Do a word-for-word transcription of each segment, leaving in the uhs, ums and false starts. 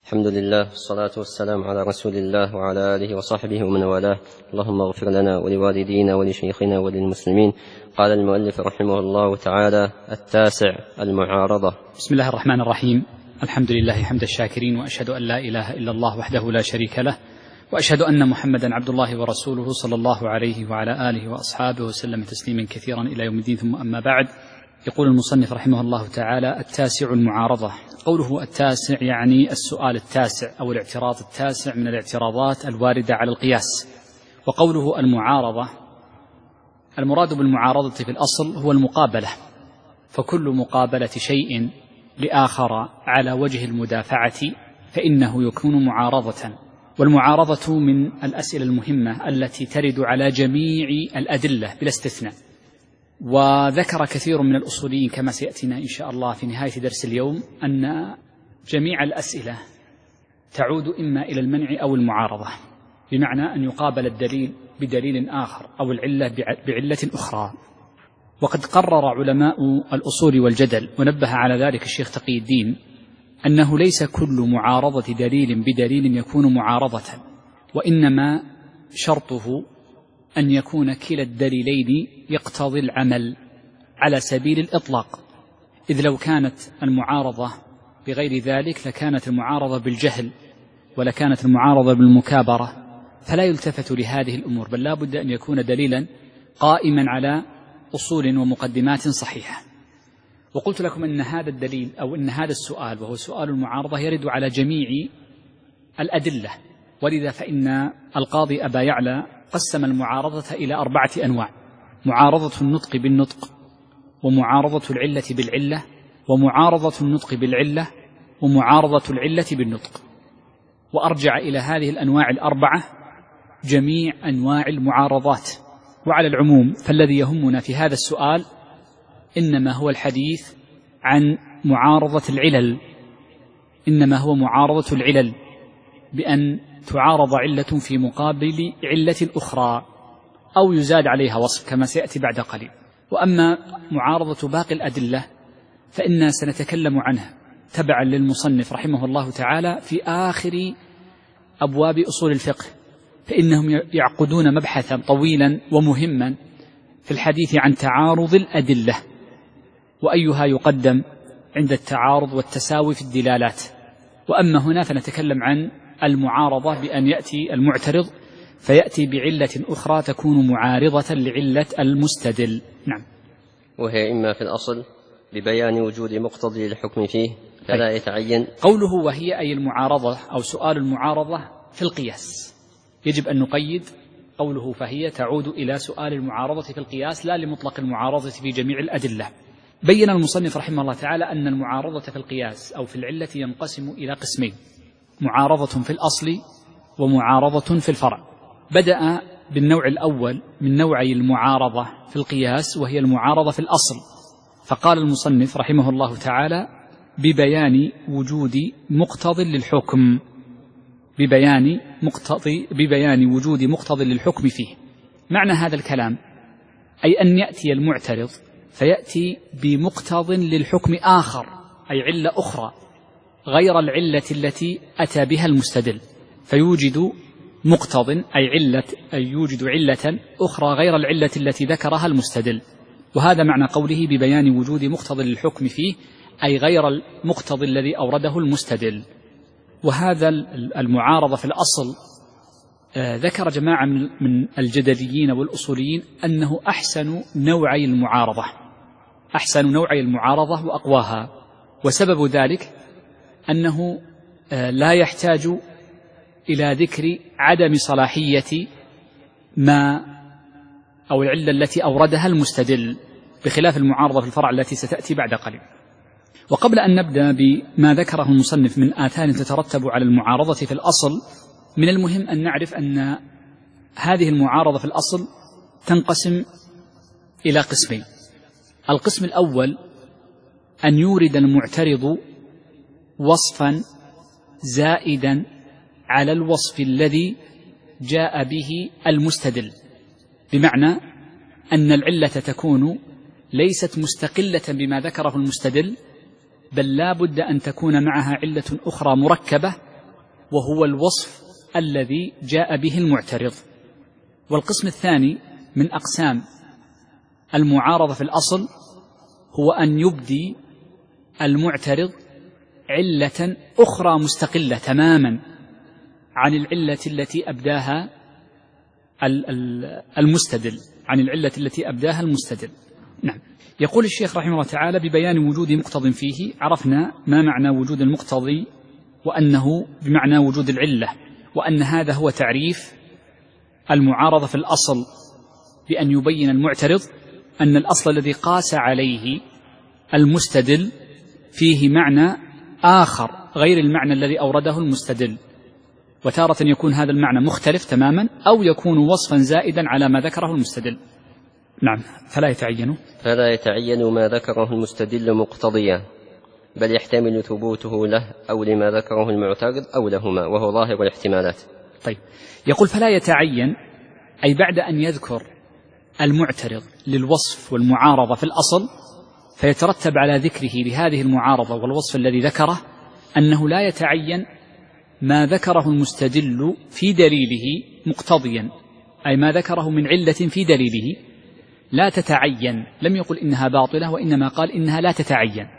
الحمد لله والصلاة والسلام على رسول الله وعلى آله وصحبه ومن والاه. اللهم اغفر لنا ولوالدينا ولشيخنا وللمسلمين. قال المؤلف رحمه الله تعالى: التاسع، المعارضة. بسم الله الرحمن الرحيم. الحمد لله حمد الشاكرين، وأشهد أن لا إله إلا الله وحده لا شريك له، وأشهد أن محمدا عبد الله ورسوله صلى الله عليه وعلى آله وأصحابه وسلم تسليما كثيرا إلى يوم الدين. ثم أما بعد، يقول المصنف رحمه الله تعالى: التاسع، المعارضة. قوله التاسع يعني السؤال التاسع أو الاعتراض التاسع من الاعتراضات الواردة على القياس. وقوله المعارضة، المراد بالمعارضة في الأصل هو المقابلة، فكل مقابلة شيء لآخر على وجه المدافعة فإنه يكون معارضة. والمعارضة من الأسئلة المهمة التي ترد على جميع الأدلة بلا استثناء. وذكر كثير من الأصوليين كما سيأتينا إن شاء الله في نهاية درس اليوم أن جميع الأسئلة تعود إما إلى المنع أو المعارضة، بمعنى أن يقابل الدليل بدليل آخر أو العلة بعلة أخرى. وقد قرر علماء الأصول والجدل، ونبه على ذلك الشيخ تقي الدين، أنه ليس كل معارضة دليل بدليل يكون معارضة، وإنما شرطه أن يكون كلا الدليلين يقتضي العمل على سبيل الإطلاق، إذ لو كانت المعارضة بغير ذلك لكانت المعارضة بالجهل ولكانت المعارضة بالمكابرة، فلا يلتفت لهذه الأمور، بل لا بد أن يكون دليلا قائما على أصول ومقدمات صحيحة. وقلت لكم أن هذا الدليل أو أن هذا السؤال وهو سؤال المعارضة يرد على جميع الأدلة، ولذا فإن القاضي أبا يعلى قسم المعارضة إلى أربعة أنواع: معارضة النطق بالنطق، ومعارضة العلة بالعلة، ومعارضة النطق بالعلة، ومعارضة العلة بالنطق. وأرجع إلى هذه الأنواع الأربعة جميع أنواع المعارضات. وعلى العموم فالذي يهمنا في هذا السؤال إنما هو الحديث عن معارضة العلل، إنما هو معارضة العلل بأن تعارض علة في مقابل علة أخرى أو يزاد عليها وصف كما سيأتي بعد قليل. وأما معارضة باقي الأدلة فإننا سنتكلم عنها تبعا للمصنف رحمه الله تعالى في آخر أبواب أصول الفقه، فإنهم يعقدون مبحثا طويلا ومهما في الحديث عن تعارض الأدلة وأيها يقدم عند التعارض والتساوي في الدلالات. وأما هنا فنتكلم عن المعارضة بأن يأتي المعترض فيأتي بعلة أخرى تكون معارضة لعلة المستدل. نعم. وهي إما في الأصل ببيان وجود مقتضي للحكم فيه فلا يتعين. قوله وهي أي المعارضة أو سؤال المعارضة في القياس، يجب أن نقيد قوله فهي تعود إلى سؤال المعارضة في القياس لا لمطلق المعارضة في جميع الأدلة. بين المصنف رحمه الله تعالى أن المعارضة في القياس أو في العلة ينقسم إلى قسمين: معارضة في الأصل ومعارضة في الفرع. بدأ بالنوع الأول من نوعي المعارضة في القياس وهي المعارضة في الأصل، فقال المصنف رحمه الله تعالى: ببيان وجود مقتض للحكم، ببيان مقتضي ببيان وجود مقتض للحكم فيه. معنى هذا الكلام أي أن يأتي المعترض فيأتي بمقتض للحكم آخر، أي علة أخرى غير العلة التي أتى بها المستدل، فيوجد مقتض أي علة أي يوجد علة أخرى غير العلة التي ذكرها المستدل. وهذا معنى قوله ببيان وجود مقتض للحكم فيه، أي غير المقتض الذي أورده المستدل. وهذا المعارضة في الأصل ذكر جماعة من الجدليين والأصوليين أنه أحسن نوعي المعارضة، أحسن نوعي المعارضة وأقواها. وسبب ذلك أنه لا يحتاج إلى ذكر عدم صلاحية ما أو العلة التي أوردها المستدل، بخلاف المعارضة في الفرع التي ستأتي بعد قليل. وقبل أن نبدأ بما ذكره المصنف من آثار تترتب على المعارضة في الأصل، من المهم أن نعرف أن هذه المعارضة في الأصل تنقسم إلى قسمين. القسم الأول أن يورد المعترض وصفا زائدا على الوصف الذي جاء به المستدل، بمعنى أن العلة تكون ليست مستقلة بما ذكره المستدل، بل لا بد أن تكون معها علة أخرى مركبة وهو الوصف الذي جاء به المعترض. والقسم الثاني من أقسام المعارضة في الأصل هو أن يبدي المعترض علة أخرى مستقلة تماما عن العلة التي أبداها المستدل عن العلة التي أبداها المستدل. نعم. يقول الشيخ رحمه الله تعالى: ببيان وجود مقتض فيه عرفنا ما معنى وجود المقتضي، وأنه بمعنى وجود العلة، وأن هذا هو تعريف المعارضة في الأصل، بأن يبين المعترض أن الأصل الذي قاس عليه المستدل فيه معنى آخر غير المعنى الذي أورده المستدل، وتارة يكون هذا المعنى مختلف تماما أو يكون وصفا زائدا على ما ذكره المستدل. نعم. فلا يتعين فلا يتعين ما ذكره المستدل مقتضيا، بل يحتمل ثبوته له أو لما ذكره المعترض أو لهما، وهو ظاهر الاحتمالات. طيب، يقول فلا يتعين، أي بعد أن يذكر المعترض للوصف والمعارضة في الأصل فيترتب على ذكره لهذه المعارضة والوصف الذي ذكره أنه لا يتعين ما ذكره المستدل في دليله مقتضيا، أي ما ذكره من علة في دليله لا تتعين. لم يقل إنها باطلة، وإنما قال إنها لا تتعين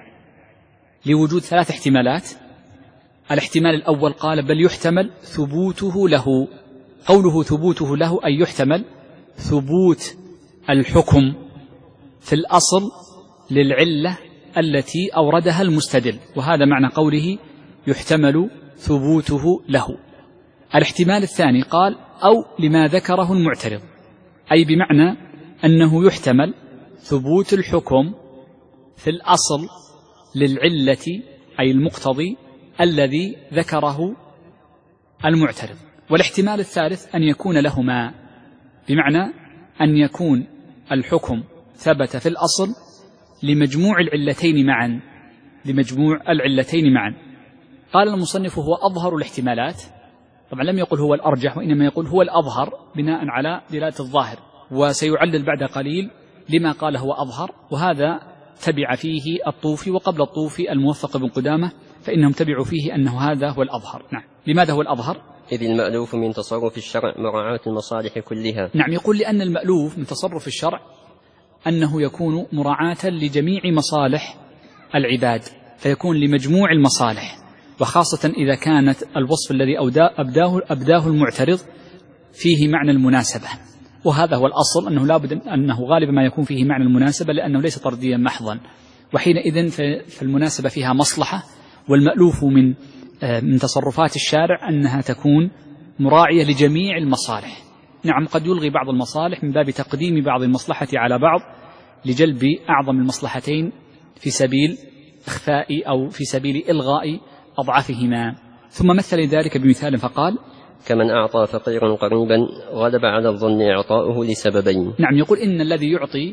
لوجود ثلاث احتمالات. الاحتمال الأول قال بل يحتمل ثبوته له. قوله ثبوته له أي يحتمل ثبوت الحكم في الأصل للعلة التي أوردها المستدل، وهذا معنى قوله يحتمل ثبوته له. الاحتمال الثاني قال أو لما ذكره المعترض، أي بمعنى أنه يحتمل ثبوت الحكم في الأصل للعلة أي المقتضي الذي ذكره المعترض. والاحتمال الثالث أن يكون لهما، بمعنى أن يكون الحكم ثبت في الأصل لمجموع العلتين معا لمجموع العلتين معا. قال المصنف هو أظهر الاحتمالات. طبعا لم يقل هو الأرجح، وإنما يقول هو الأظهر بناء على دلالة الظاهر، وسيعلل بعد قليل لما قال هو أظهر، وهذا تبع فيه الطوفي، وقبل الطوفي الموفق بن قدامة، فإنهم تبعوا فيه أنه هذا هو الأظهر. نعم. لماذا هو الأظهر؟ إذ المألوف من تصرف الشرع مراعاة المصالح كلها. نعم. يقول لأن المألوف من تصرف الشرع أنه يكون مراعاة لجميع مصالح العباد، فيكون لمجموع المصالح، وخاصة إذا كانت الوصف الذي أبداه, أبداه المعترض فيه معنى المناسبة، وهذا هو الأصل أنه, لابد أنه غالبا ما يكون فيه معنى المناسبة، لأنه ليس طرديا محضا، وحينئذ فالمناسبة فيها مصلحة، والمألوف من من تصرفات الشارع أنها تكون مراعية لجميع المصالح. نعم، قد يلغي بعض المصالح من باب تقديم بعض المصلحة على بعض لجلب أعظم المصلحتين في سبيل إخفاء أو في إلغاء إلغاء أضعفهما. ثم مثل ذلك بمثال فقال كمن أعطى فقيرا قريبا غلب على الظن إعطاؤه لسببين. نعم. يقول إن الذي يعطي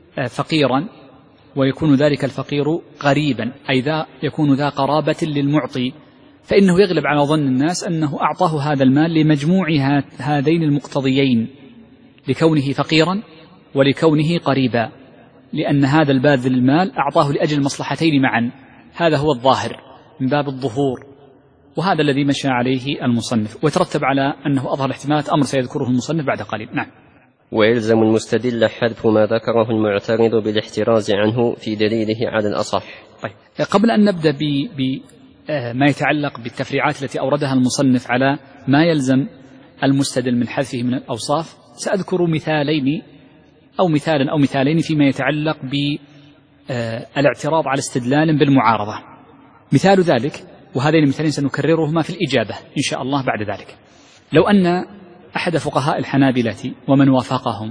فقيرا ويكون ذلك الفقير قريبا، أي ذا يكون ذا قرابة للمعطي، فإنه يغلب على ظن الناس أنه أعطاه هذا المال لمجموع هذين المقتضيين، لكونه فقيرا ولكونه قريبا، لأن هذا الباذل المال أعطاه لأجل المصلحتين معا. هذا هو الظاهر من باب الظهور، وهذا الذي مشى عليه المصنف، ويترتب على أنه أظهر احتمالات أمر سيذكره المصنف بعد قليل. نعم. ويلزم المستدل حذف ما ذكره المعترض بالاحتراز عنه في دليله على الأصح. طيب، قبل أن نبدأ ب ما يتعلق بالتفريعات التي أوردها المصنف على ما يلزم المستدل من حذفه من الأوصاف، سأذكر مثالين أو مثالا أو مثالين فيما يتعلق بالاعتراض على استدلال بالمعارضة. مثال ذلك، وهذين المثالين سنكررهما في الإجابة إن شاء الله بعد ذلك، لو أن أحد فقهاء الحنابلة ومن وافقهم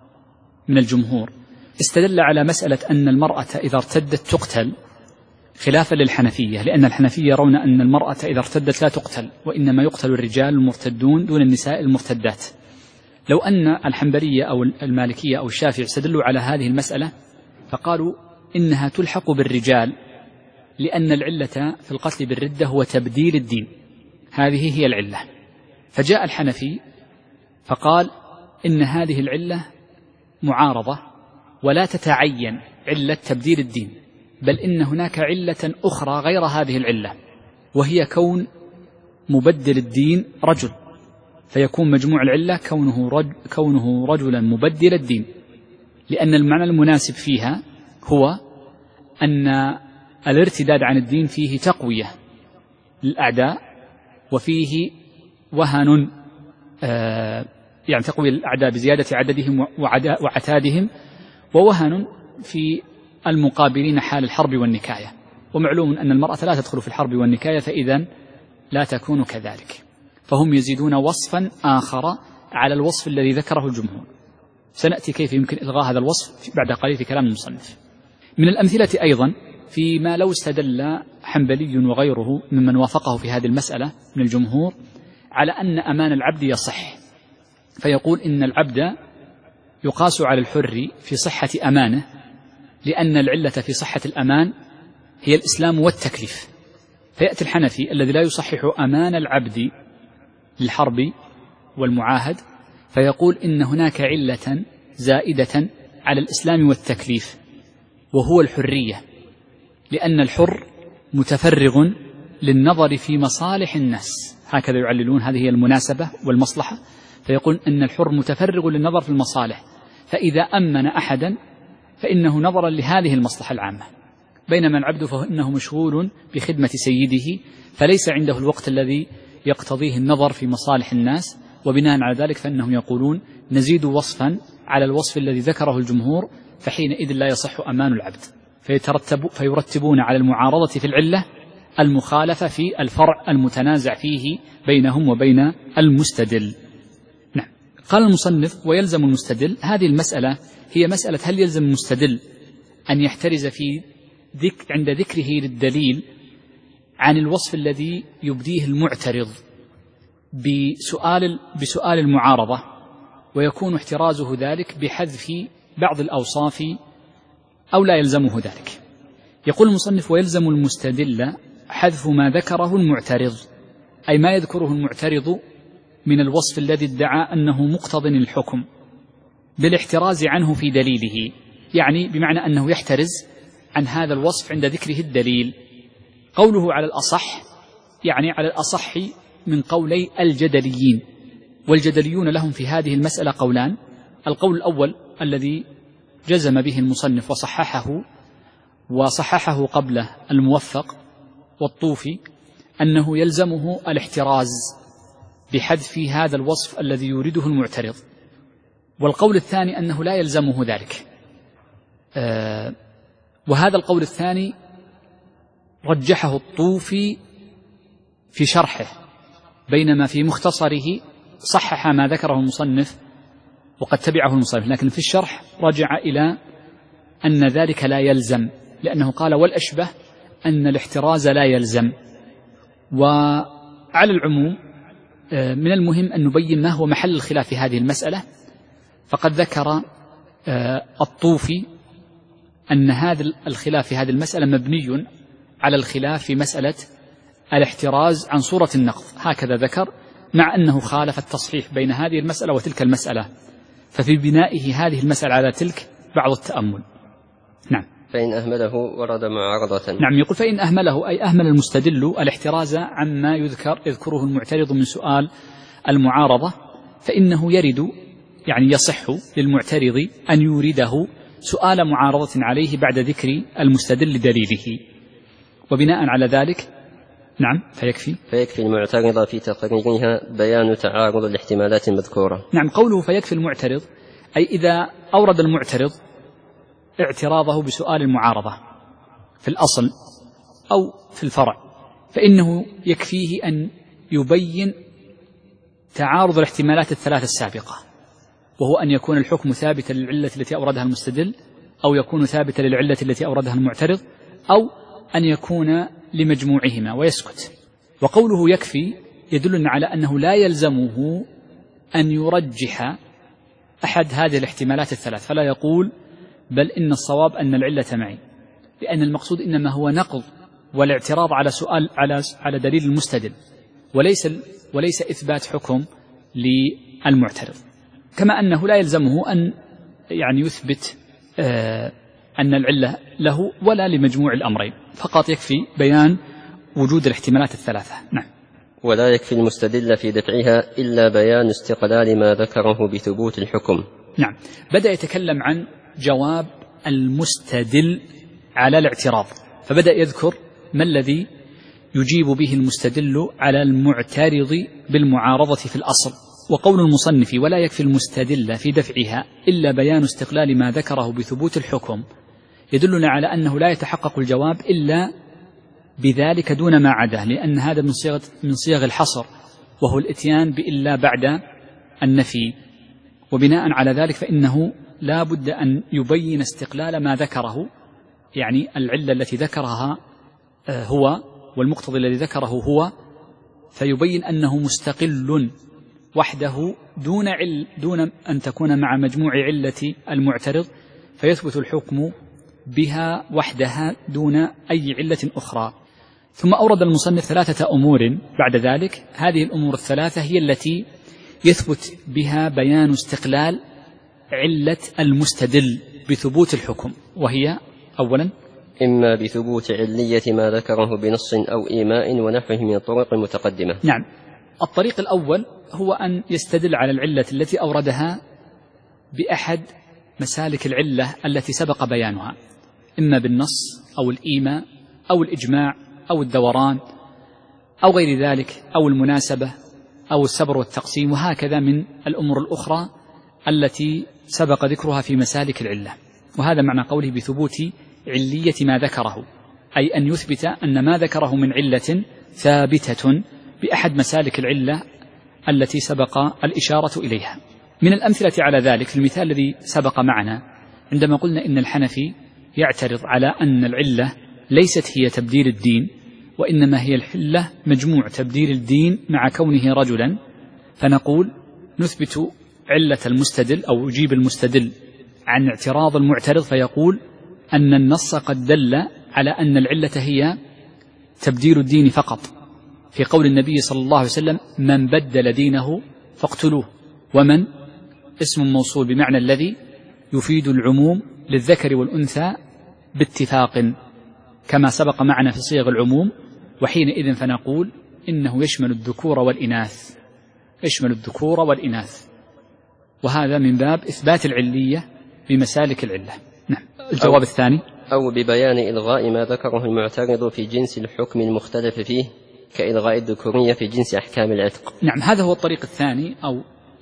من الجمهور استدل على مسألة أن المرأة إذا ارتدت تقتل، خلافا للحنفية، لأن الحنفية يرون أن المرأة إذا ارتدت لا تقتل، وإنما يقتل الرجال المرتدون دون النساء المرتدات. لو أن الحنبلية أو المالكية أو الشافعي استدلوا على هذه المسألة فقالوا إنها تلحق بالرجال، لأن العلة في القتل بالردة هو تبديل الدين، هذه هي العلة. فجاء الحنفي فقال إن هذه العلة معارضة ولا تتعين علة تبديل الدين، بل إن هناك علة أخرى غير هذه العلة، وهي كون مبدل الدين رجل، فيكون مجموع العلة كونه, رج كونه رجلا مبدل الدين، لأن المعنى المناسب فيها هو أن الارتداد عن الدين فيه تقوية للأعداء، وفيه وهن آه يعني تقوية للأعداء بزيادة عددهم وعتادهم، ووهن في المقابلين حال الحرب والنكاية. ومعلوم أن المرأة لا تدخل في الحرب والنكاية، فإذا لا تكون كذلك، فهم يزيدون وصفا آخر على الوصف الذي ذكره الجمهور. سنأتي كيف يمكن إلغاء هذا الوصف بعد قليل في كلام المصنف. من الأمثلة أيضا فيما لو استدل حنبلي وغيره ممن وافقه في هذه المسألة من الجمهور على أن أمان العبد يصح، فيقول إن العبد يقاس على الحر في صحة أمانه، لأن العلة في صحة الأمان هي الإسلام والتكليف. فيأتي الحنفي الذي لا يصحح أمان العبد للحرب والمعاهد، فيقول إن هناك علة زائدة على الإسلام والتكليف، وهو الحرية، لأن الحر متفرغ للنظر في مصالح الناس، هكذا يعللون، هذه هي المناسبة والمصلحة. فيقول أن الحر متفرغ للنظر في المصالح، فإذا أمن أحدا فإنه نظرا لهذه المصلحة العامة، بينما العبد فإنه مشغول بخدمة سيده، فليس عنده الوقت الذي يقتضيه النظر في مصالح الناس. وبناء على ذلك فإنهم يقولون نزيد وصفا على الوصف الذي ذكره الجمهور، فحينئذ لا يصح أمان العبد، فيترتب فيرتبون على المعارضة في العلة المخالفة في الفرع المتنازع فيه بينهم وبين المستدل. نعم. قال المصنف ويلزم المستدل، هذه المسألة هي مسألة هل يلزم المستدل أن يحترز في ذكر عند ذكره للدليل عن الوصف الذي يبديه المعترض بسؤال, بسؤال المعارضة، ويكون احترازه ذلك بحذف بعض الأوصاف، أو لا يلزمه ذلك. يقول المصنف ويلزم المستدل حذف ما ذكره المعترض، أي ما يذكره المعترض من الوصف الذي ادعى أنه مقتضٍ الحكم، بالاحتراز عنه في دليله، يعني بمعنى أنه يحترز عن هذا الوصف عند ذكره الدليل. قوله على الأصح يعني على الأصح من قولي الجدليين، والجدليون لهم في هذه المسألة قولان. القول الأول الذي جزم به المصنف وصححه وصححه قبله الموفق والطوفي، أنه يلزمه الاحتراز بحذف هذا الوصف الذي يريده المعترض. والقول الثاني أنه لا يلزمه ذلك، آه وهذا القول الثاني رجحه الطوفي في شرحه، بينما في مختصره صحح ما ذكره المصنف وقد تبعه المصنف، لكن في الشرح رجع إلى أن ذلك لا يلزم، لأنه قال والأشبه أن الاحتراز لا يلزم. وعلى العموم من المهم أن نبين ما هو محل الخلاف في هذه المسألة. فقد ذكر الطوفي أن هذا الخلاف في هذه المسألة مبني على الخلاف في مسألة الاحتراز عن صورة النقض، هكذا ذكر، مع أنه خالف التصحيح بين هذه المسألة وتلك المسألة، ففي بنائه هذه المسألة على تلك بعض التأمل. نعم. فإن أهمله ورد معارضة. نعم. يقول فإن أهمله أي أهمل المستدل الاحتراز عما يذكر يذكره المعترض من سؤال المعارضة، فإنه يرد يعني يصح للمعترض أن يورده سؤال معارضة عليه بعد ذكر المستدل دليله، وبناء على ذلك نعم فيكفي فيكفي المعترض في تقريرها بيان تعارض الاحتمالات المذكورة. نعم. قوله فيكفي المعترض أي إذا أورد المعترض اعتراضه بسؤال المعارضة في الأصل أو في الفرع، فإنه يكفيه أن يبين تعارض الاحتمالات الثلاث السابقة، وهو أن يكون الحكم ثابتا للعلة التي أوردها المستدل، أو يكون ثابتا للعلة التي أوردها المعترض، أو أن يكون لمجموعهما ويسكت. وقوله يكفي يدلنا على أنه لا يلزمه أن يرجح أحد هذه الاحتمالات الثلاث، فلا يقول بل إن الصواب أن العلة معي، لأن المقصود إنما هو نقض والاعتراض على سؤال على على دليل المستدل، وليس وليس إثبات حكم للمعترض. كما أنه لا يلزمه أن يعني يثبت آه أن العلة له ولا لمجموع الأمرين، فقط يكفي بيان وجود الاحتمالات الثلاثة. نعم. ولا يكفي المستدل في دفعها إلا بيان استقلال ما ذكره بثبوت الحكم. نعم، بدأ يتكلم عن جواب المستدل على الاعتراض، فبدأ يذكر ما الذي يجيب به المستدل على المعترض بالمعارضة في الأصل. وقول المصنف ولا يكفي المستدل في دفعها إلا بيان استقلال ما ذكره بثبوت الحكم يدلنا على أنه لا يتحقق الجواب إلا بذلك دون ما عداه، لأن هذا من صيغ من صيغ الحصر، وهو الإتيان بإلا بعد النفي، وبناء على ذلك فإنه لا بد أن يبين استقلال ما ذكره، يعني العلة التي ذكرها هو والمقتضي الذي ذكره هو، فيبين أنه مستقل وحده دون عل دون أن تكون مع مجموع علة المعترض، فيثبت الحكم بها وحدها دون أي علة أخرى. ثم أورد المصنف ثلاثة أمور بعد ذلك، هذه الأمور الثلاثة هي التي يثبت بها بيان استقلال علة المستدل بثبوت الحكم، وهي أولا إما بثبوت علية ما ذكره بنص أو إيماء ونحوه من الطرق المتقدمة. نعم، الطريق الأول هو أن يستدل على العلة التي أوردها بأحد مسالك العلة التي سبق بيانها، إما بالنص أو الإيماء أو الإجماع أو الدوران أو غير ذلك أو المناسبة أو السبر والتقسيم، وهكذا من الأمور الأخرى التي سبق ذكرها في مسالك العلة. وهذا معنى قوله بثبوت علية ما ذكره، أي أن يثبت أن ما ذكره من علة ثابتة بأحد مسالك العلة التي سبق الإشارة إليها. من الأمثلة على ذلك المثال الذي سبق معنا عندما قلنا إن الحنفي يعترض على أن العلة ليست هي تبديل الدين، وإنما هي الحلة مجموع تبديل الدين مع كونه رجلا، فنقول نثبت علة المستدل أو يجيب المستدل عن اعتراض المعترض، فيقول أن النص قد دل على أن العلة هي تبديل الدين فقط، في قول النبي صلى الله عليه وسلم من بدل دينه فاقتلوه، ومن اسم موصول بمعنى الذي يفيد العموم للذكر والأنثى باتفاق كما سبق معنا في صيغ العموم، وحينئذ فنقول إنه يشمل الذكور والإناث، يشمل الذكور والإناث، وهذا من باب إثبات العلية بمسالك العلة. نعم. الجواب أو الثاني أو ببيان إلغاء ما ذكره المعترض في جنس الحكم المختلف فيه كإلغاء الذكورية في جنس أحكام العتق. نعم، هذا هو الطريق الثاني أو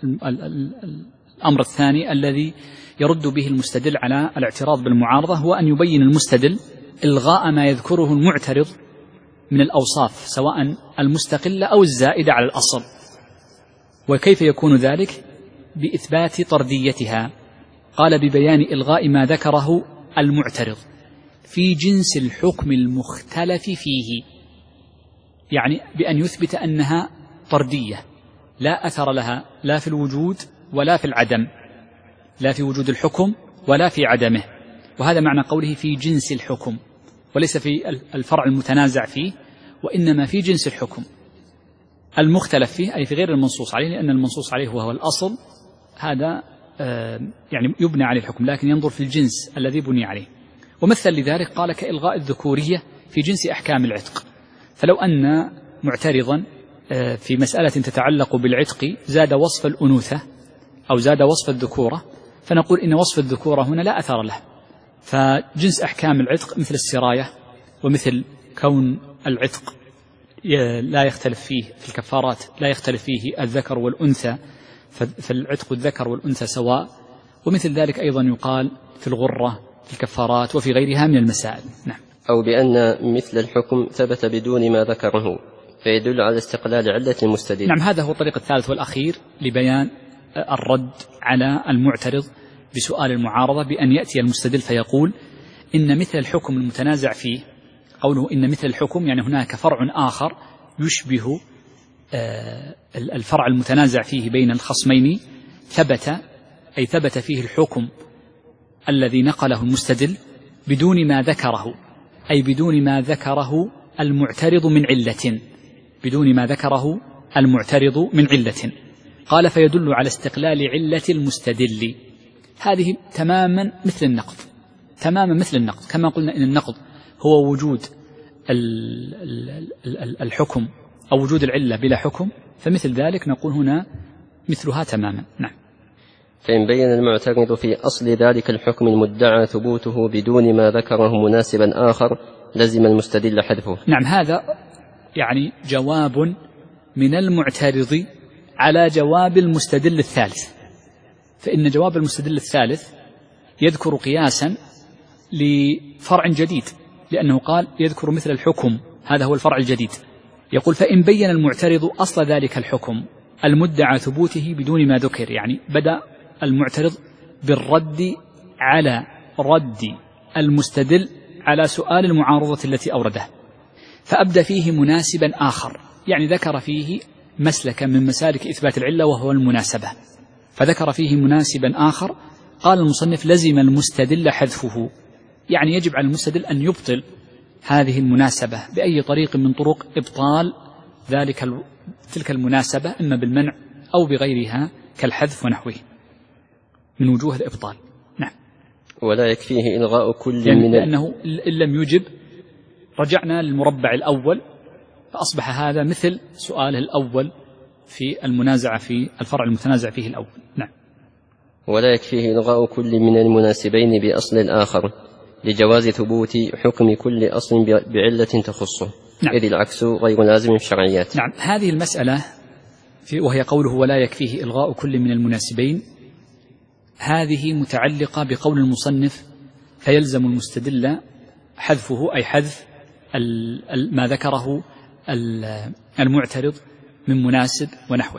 الأمر الثاني الذي يرد به المستدل على الاعتراض بالمعارضة، هو أن يبين المستدل إلغاء ما يذكره المعترض من الأوصاف سواء المستقلة أو الزائدة على الأصل. وكيف يكون ذلك؟ بإثبات طرديتها. قال ببيان إلغاء ما ذكره المعترض في جنس الحكم المختلف فيه، يعني بأن يثبت أنها طردية لا أثر لها لا في الوجود ولا في العدم، لا في وجود الحكم ولا في عدمه، وهذا معنى قوله في جنس الحكم، وليس في الفرع المتنازع فيه، وإنما في جنس الحكم المختلف فيه، أي في غير المنصوص عليه، لأن المنصوص عليه وهو الأصل هذا يعني يبنى عليه الحكم، لكن ينظر في الجنس الذي بني عليه. ومثل لذلك قال كإلغاء الذكورية في جنس أحكام العتق، فلو أن معترضا في مسألة تتعلق بالعتق زاد وصف الأنوثة أو زاد وصف الذكورة، فنقول إن وصف الذكورة هنا لا أثر له، فجنس أحكام العتق مثل السراية ومثل كون العتق لا يختلف فيه في الكفارات، لا يختلف فيه الذكر والأنثى، فالعتق الذكر والأنثى سواء، ومثل ذلك أيضا يقال في الغرة في الكفارات وفي غيرها من المسائل. نعم. أو بأن مثل الحكم ثبت بدون ما ذكره فيدل على استقلال علة المستدل. نعم، هذا هو الطريق الثالث والأخير لبيان الرد على المعترض بسؤال المعارضة، بأن يأتي المستدل فيقول إن مثل الحكم المتنازع فيه، قوله إن مثل الحكم يعني هناك فرع آخر يشبه الفرع المتنازع فيه بين الخصمين، ثبت أي ثبت فيه الحكم الذي نقله المستدل بدون ما ذكره، أي بدون ما ذكره المعترض من علة، بدون ما ذكره المعترض من علة. قال فيدل على استقلال علة المستدل. هذه تماما مثل النقض، تماما مثل النقض، كما قلنا إن النقض هو وجود الحكم أو وجود العلة بلا حكم، فمثل ذلك نقول هنا مثلها تماما. نعم. فإن بين المعترض في أصل ذلك الحكم المدعى ثبوته بدون ما ذكره مناسبا آخر لزم المستدل حذفه. نعم، هذا يعني جواب من المعترض على جواب المستدل الثالث. فإن جواب المستدل الثالث يذكر قياسا لفرع جديد، لأنه قال يذكر مثل الحكم، هذا هو الفرع الجديد. يقول فإن بين المعترض أصل ذلك الحكم المدعى ثبوته بدون ما ذكر، يعني بدأ المعترض بالرد على رد المستدل على سؤال المعارضة التي أورده، فأبدى فيه مناسبا آخر، يعني ذكر فيه مسلكا من مسالك إثبات العلة وهو المناسبة، فذكر فيه مناسبا آخر. قال المصنف لزم المستدل حذفه، يعني يجب على المستدل أن يبطل هذه المناسبة بأي طريق من طرق إبطال ذلك تلك المناسبة، إما بالمنع أو بغيرها كالحذف ونحوه من وجوه الإبطال. نعم. ولا يكفيه إلغاء كل يعني من لأنه إن لم يجب رجعنا للمربع الأول، فأصبح هذا مثل سؤاله الأول في المنازعة في الفرع المتنازع فيه الأول. نعم. ولا يكفيه إلغاء كل من المناسبين بأصل الآخر لجواز ثبوت حكم كل أصل بعلة تخصه. نعم. إذ العكس غير لازم في الشرعيات. نعم. هذه المسألة وهي قوله ولا يكفيه إلغاء كل من المناسبين، هذه متعلقة بقول المصنف فيلزم المستدل حذفه، أي حذف ما ذكره المعترض من مناسب ونحوه.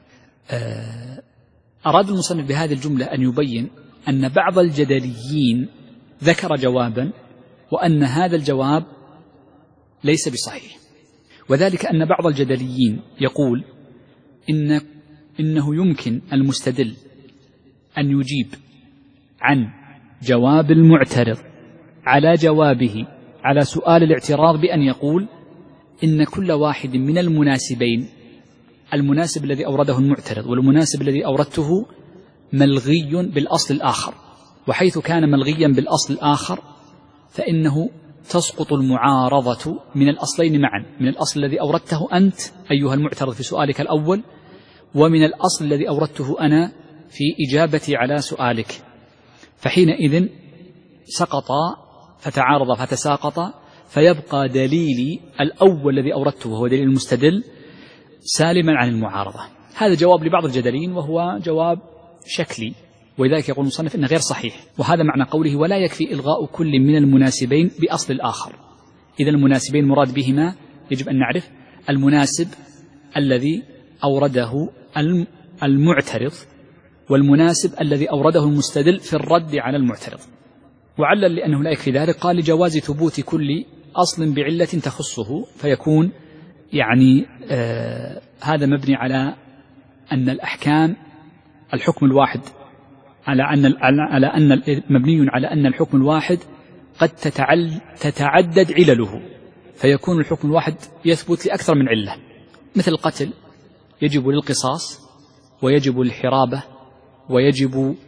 أراد المصنف بهذه الجملة أن يبين أن بعض الجدليين ذكر جوابا وأن هذا الجواب ليس بصحيح، وذلك أن بعض الجدليين يقول إن إنه يمكن المستدل أن يجيب عن جواب المعترض على جوابه على سؤال الاعتراض بأن يقول إن كل واحد من المناسبين، المناسب الذي أورده المعترض والمناسب الذي أوردته، ملغي بالأصل الآخر، وحيث كان ملغيا بالأصل الآخر فإنه تسقط المعارضة من الأصلين معا، من الأصل الذي أوردته أنت أيها المعترض في سؤالك الأول، ومن الأصل الذي أوردته أنا في إجابتي على سؤالك، فحينئذ سقطا فتعارض فتساقط، فيبقى دليلي الأول الذي أوردته وهو دليل المستدل سالما عن المعارضة. هذا جواب لبعض الجدلين وهو جواب شكلي، ولذلك يقول المصنف إنه غير صحيح، وهذا معنى قوله ولا يكفي إلغاء كل من المناسبين بأصل الآخر. إذا المناسبين مراد بهما يجب أن نعرف المناسب الذي أورده المعترض والمناسب الذي أورده المستدل في الرد على المعترض. وعلل لأنه لا يكفي ذلك قال لجواز ثبوت كل أصل بعلة تخصه، فيكون يعني آه هذا مبني على أن الأحكام الحكم الواحد على أن على أن مبني على أن الحكم الواحد قد تتعدد علله، فيكون الحكم الواحد يثبت لأكثر من علة، مثل القتل يجب للقصاص ويجب للحرابة ويجب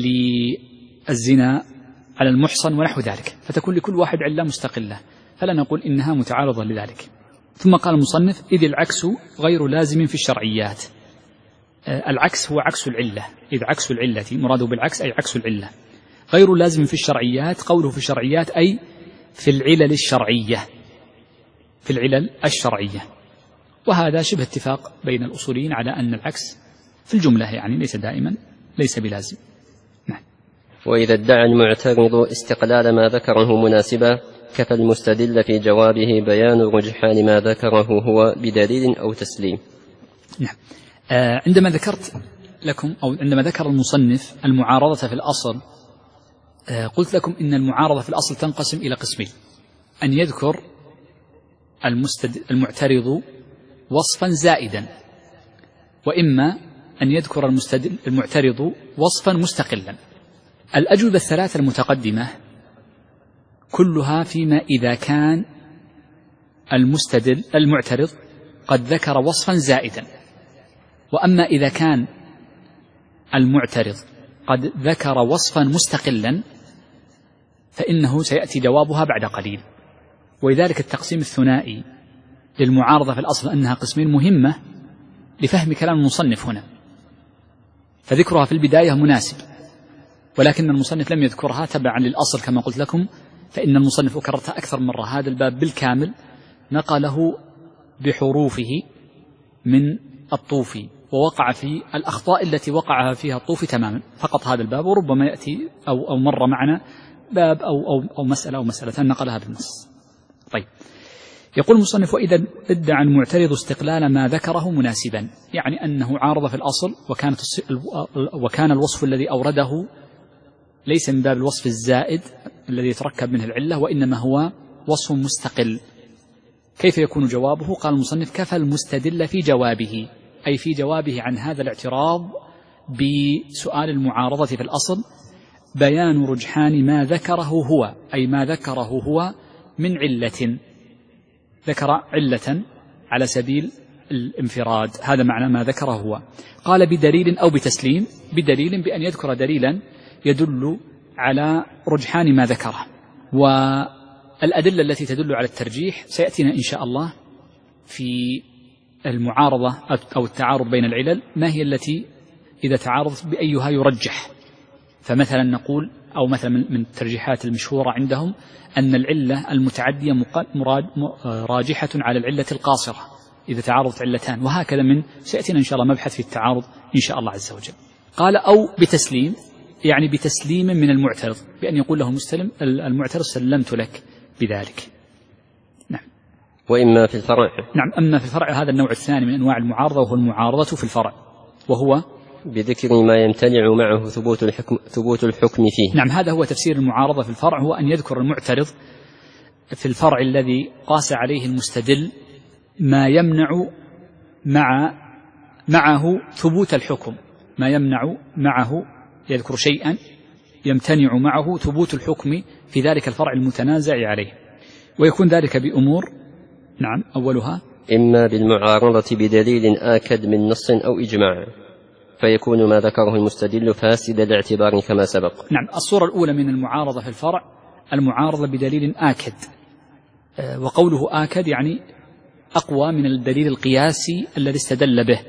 للزنا على المحصن ونحو ذلك، فتكون لكل واحد علة مستقلة، فلا نقول إنها متعارضة لذلك. ثم قال المصنف إذ العكس غير لازم في الشرعيات. العكس هو عكس العلة، إذ عكس العلة مراده بالعكس أي عكس العلة، غير لازم في الشرعيات. قوله في الشرعيات أي في العلل الشرعية، في العلل الشرعية، وهذا شبه اتفاق بين الأصوليين على أن العكس في الجملة يعني ليس دائما ليس بلازم. نعم. وإذا ادعى المعترض استقلال ما ذكره مناسبا كفى المستدل في جوابه بيان رجحان ما ذكره هو بدليل أو تسليم. نعم. آه عندما ذكرت لكم أو عندما ذكر المصنف المعارضة في الأصل، آه قلت لكم إن المعارضة في الأصل تنقسم إلى قسمين: أن يذكر المعترض وصفا زائدا، وإما أن يذكر المعترض وصفا مستقلا. الأجوبة الثلاثة المتقدمة كلها فيما إذا كان المستدل المعترض قد ذكر وصفا زائدا، وأما إذا كان المعترض قد ذكر وصفا مستقلا فإنه سيأتي جوابها بعد قليل. ولذلك التقسيم الثنائي للمعارضة في الأصل أنها قسمين مهمة لفهم كلام المصنف هنا، فذكرها في البداية مناسب، ولكن المصنف لم يذكرها تبعا للأصل كما قلت لكم، فإن المصنف وكررتها أكثر مرة هذا الباب بالكامل نقله بحروفه من الطوفي، ووقع في الأخطاء التي وقعها فيها الطوفي تماما، فقط هذا الباب، وربما يأتي أو, أو مر معنا باب أو, أو, أو مسألة أو مسألتان نقلها بالنص. طيب، يقول المصنف: وإذا ادعى المعترض استقلال ما ذكره مناسبا، يعني أنه عارض في الأصل وكانت وكان الوصف الذي أورده ليس من باب الوصف الزائد الذي يتركب منه العلة، وإنما هو وصف مستقل. كيف يكون جوابه؟ قال المصنف: كفى المستدل في جوابه، أي في جوابه عن هذا الاعتراض بسؤال المعارضة في الأصل، بيان رجحان ما ذكره هو، أي ما ذكره هو من علة، ذكر علة على سبيل الانفراد، هذا معنى ما ذكره هو. قال: بدليل أو بتسليم، بدليل بأن يذكر دليلا يدل على رجحان ما ذكره، والأدلة التي تدل على الترجيح سيأتينا إن شاء الله في المعارضة أو التعارض بين العلل، ما هي التي إذا تعارضت بأيها يرجح. فمثلا نقول، أو مثلا من الترجيحات المشهورة عندهم أن العلة المتعدية راجحة على العلة القاصرة إذا تعارضت علتان، وهكذا من سيأتينا إن شاء الله مبحث في التعارض إن شاء الله عز وجل. قال: أو بتسليم، يعني بتسليم من المعترض، بأن يقول له المستلم المعترض: سلمت لك بذلك. نعم. وإما في الفرع. نعم. أما في الفرع هذا النوع الثاني من أنواع المعارضة، وهو المعارضة في الفرع، وهو بذكر ما يمتنع معه ثبوت الحكم, ثبوت الحكم فيه. نعم، هذا هو تفسير المعارضة في الفرع، هو أن يذكر المعترض في الفرع الذي قاس عليه المستدل ما يمنع مع معه ثبوت الحكم، ما يمنع معه، يذكر شيئا يمتنع معه ثبوت الحكم في ذلك الفرع المتنازع عليه، ويكون ذلك بأمور. نعم. أولها: إما بالمعارضة بدليل آكد من نص أو إجماع، فيكون ما ذكره المستدل فاسد الاعتبار كما سبق. نعم. الصورة الأولى من المعارضة في الفرع المعارضة بدليل آكد، وقوله آكد يعني أقوى من الدليل القياسي الذي استدل به،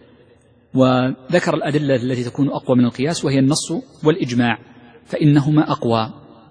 وذكر الأدلة التي تكون أقوى من القياس وهي النص والإجماع، فإنهما أقوى.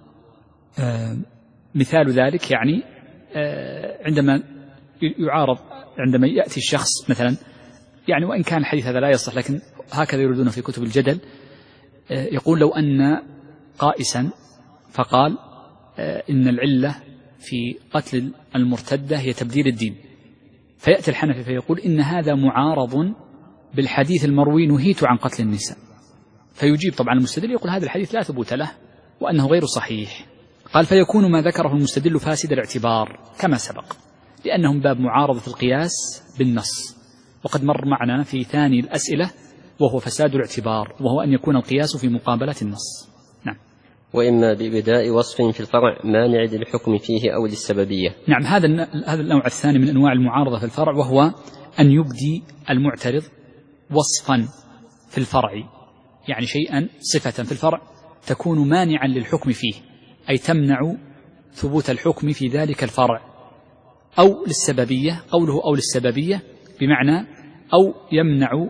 مثال ذلك يعني عندما يعارض، عندما يأتي الشخص مثلا، يعني وإن كان الحديث هذا لا يصح لكن هكذا يردون في كتب الجدل، يقول: لو أن قائسا فقال إن العلة في قتل المرتدة هي تبديل الدين، فيأتي الحنفي فيقول: إن هذا معارض بالحديث المروي نهيت عن قتل النساء، فيجيب طبعا المستدل يقول: هذا الحديث لا ثبوت له وأنه غير صحيح. قال: فيكون ما ذكره المستدل فاسد الاعتبار كما سبق، لأنهم باب معارضة القياس بالنص، وقد مر معنا في ثاني الأسئلة وهو فساد الاعتبار، وهو أن يكون القياس في مقابلة النص. نعم. وإما ببداء وصف في الفرع مانع للحكم فيه أو للسببية. نعم. هذا هذا النوع الثاني من أنواع المعارضة في الفرع، وهو أن يبدي المعترض وصفا في الفرع، يعني شيئا صفة في الفرع تكون مانعا للحكم فيه، أي تمنع ثبوت الحكم في ذلك الفرع، أو للسببية. قوله أو للسببية بمعنى أو يمنع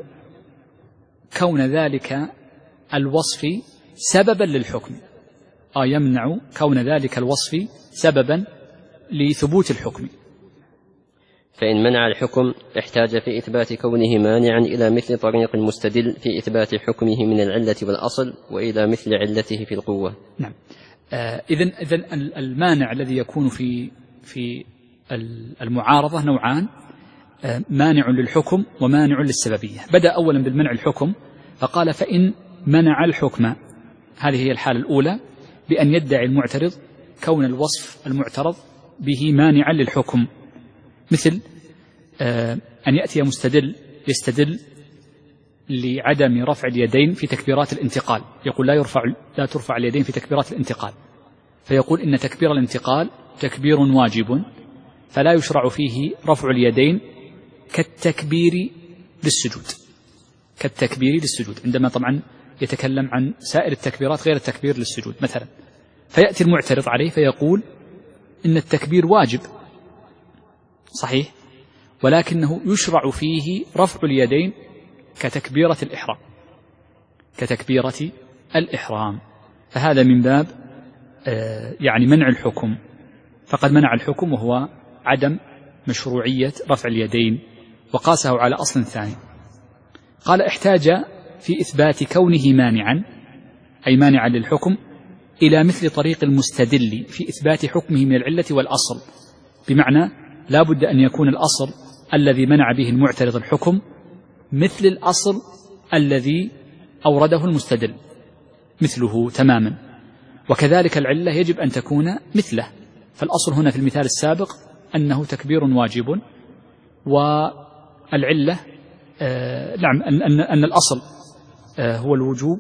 كون ذلك الوصف سببا للحكم، أو يمنع كون ذلك الوصف سببا لثبوت الحكم. فإن منع الحكم احتاج في إثبات كونه مانعا إلى مثل طريق المستدل في إثبات حكمه من العلة والأصل، وإلى مثل علته في القوة. نعم. آه إذن إذن المانع الذي يكون في في المعارضة نوعان: آه مانع للحكم ومانع للسببية. بدأ أولا بالمنع الحكم فقال: فإن منع الحكم، هذه هي الحالة الأولى، بأن يدعي المعترض كون الوصف المعترض به مانعا للحكم، مثل آه أن يأتي مستدل يستدل لعدم رفع اليدين في تكبيرات الانتقال، يقول لا يرفع لا ترفع اليدين في تكبيرات الانتقال، فيقول إن تكبير الانتقال تكبير واجب فلا يشرع فيه رفع اليدين كالتكبير للسجود، كالتكبير للسجود، عندما طبعا يتكلم عن سائر التكبيرات غير التكبير للسجود مثلا، فيأتي المعترض عليه فيقول إن التكبير واجب صحيح، ولكنه يشرع فيه رفع اليدين كتكبيرة الإحرام كتكبيرة الإحرام فهذا من باب يعني منع الحكم، فقد منع الحكم وهو عدم مشروعية رفع اليدين، وقاسه على أصل ثاني. قال احتاج في إثبات كونه مانعا أي مانعا للحكم إلى مثل طريق المستدل في إثبات حكمه من العلة والأصل، بمعنى لا بد أن يكون الأصل الذي منع به المعترض الحكم مثل الأصل الذي أورده المستدل مثله تماما، وكذلك العلة يجب أن تكون مثله. فالأصل هنا في المثال السابق أنه تكبير واجب، والعلة آه نعم أن, أن, أن الأصل آه هو الوجوب،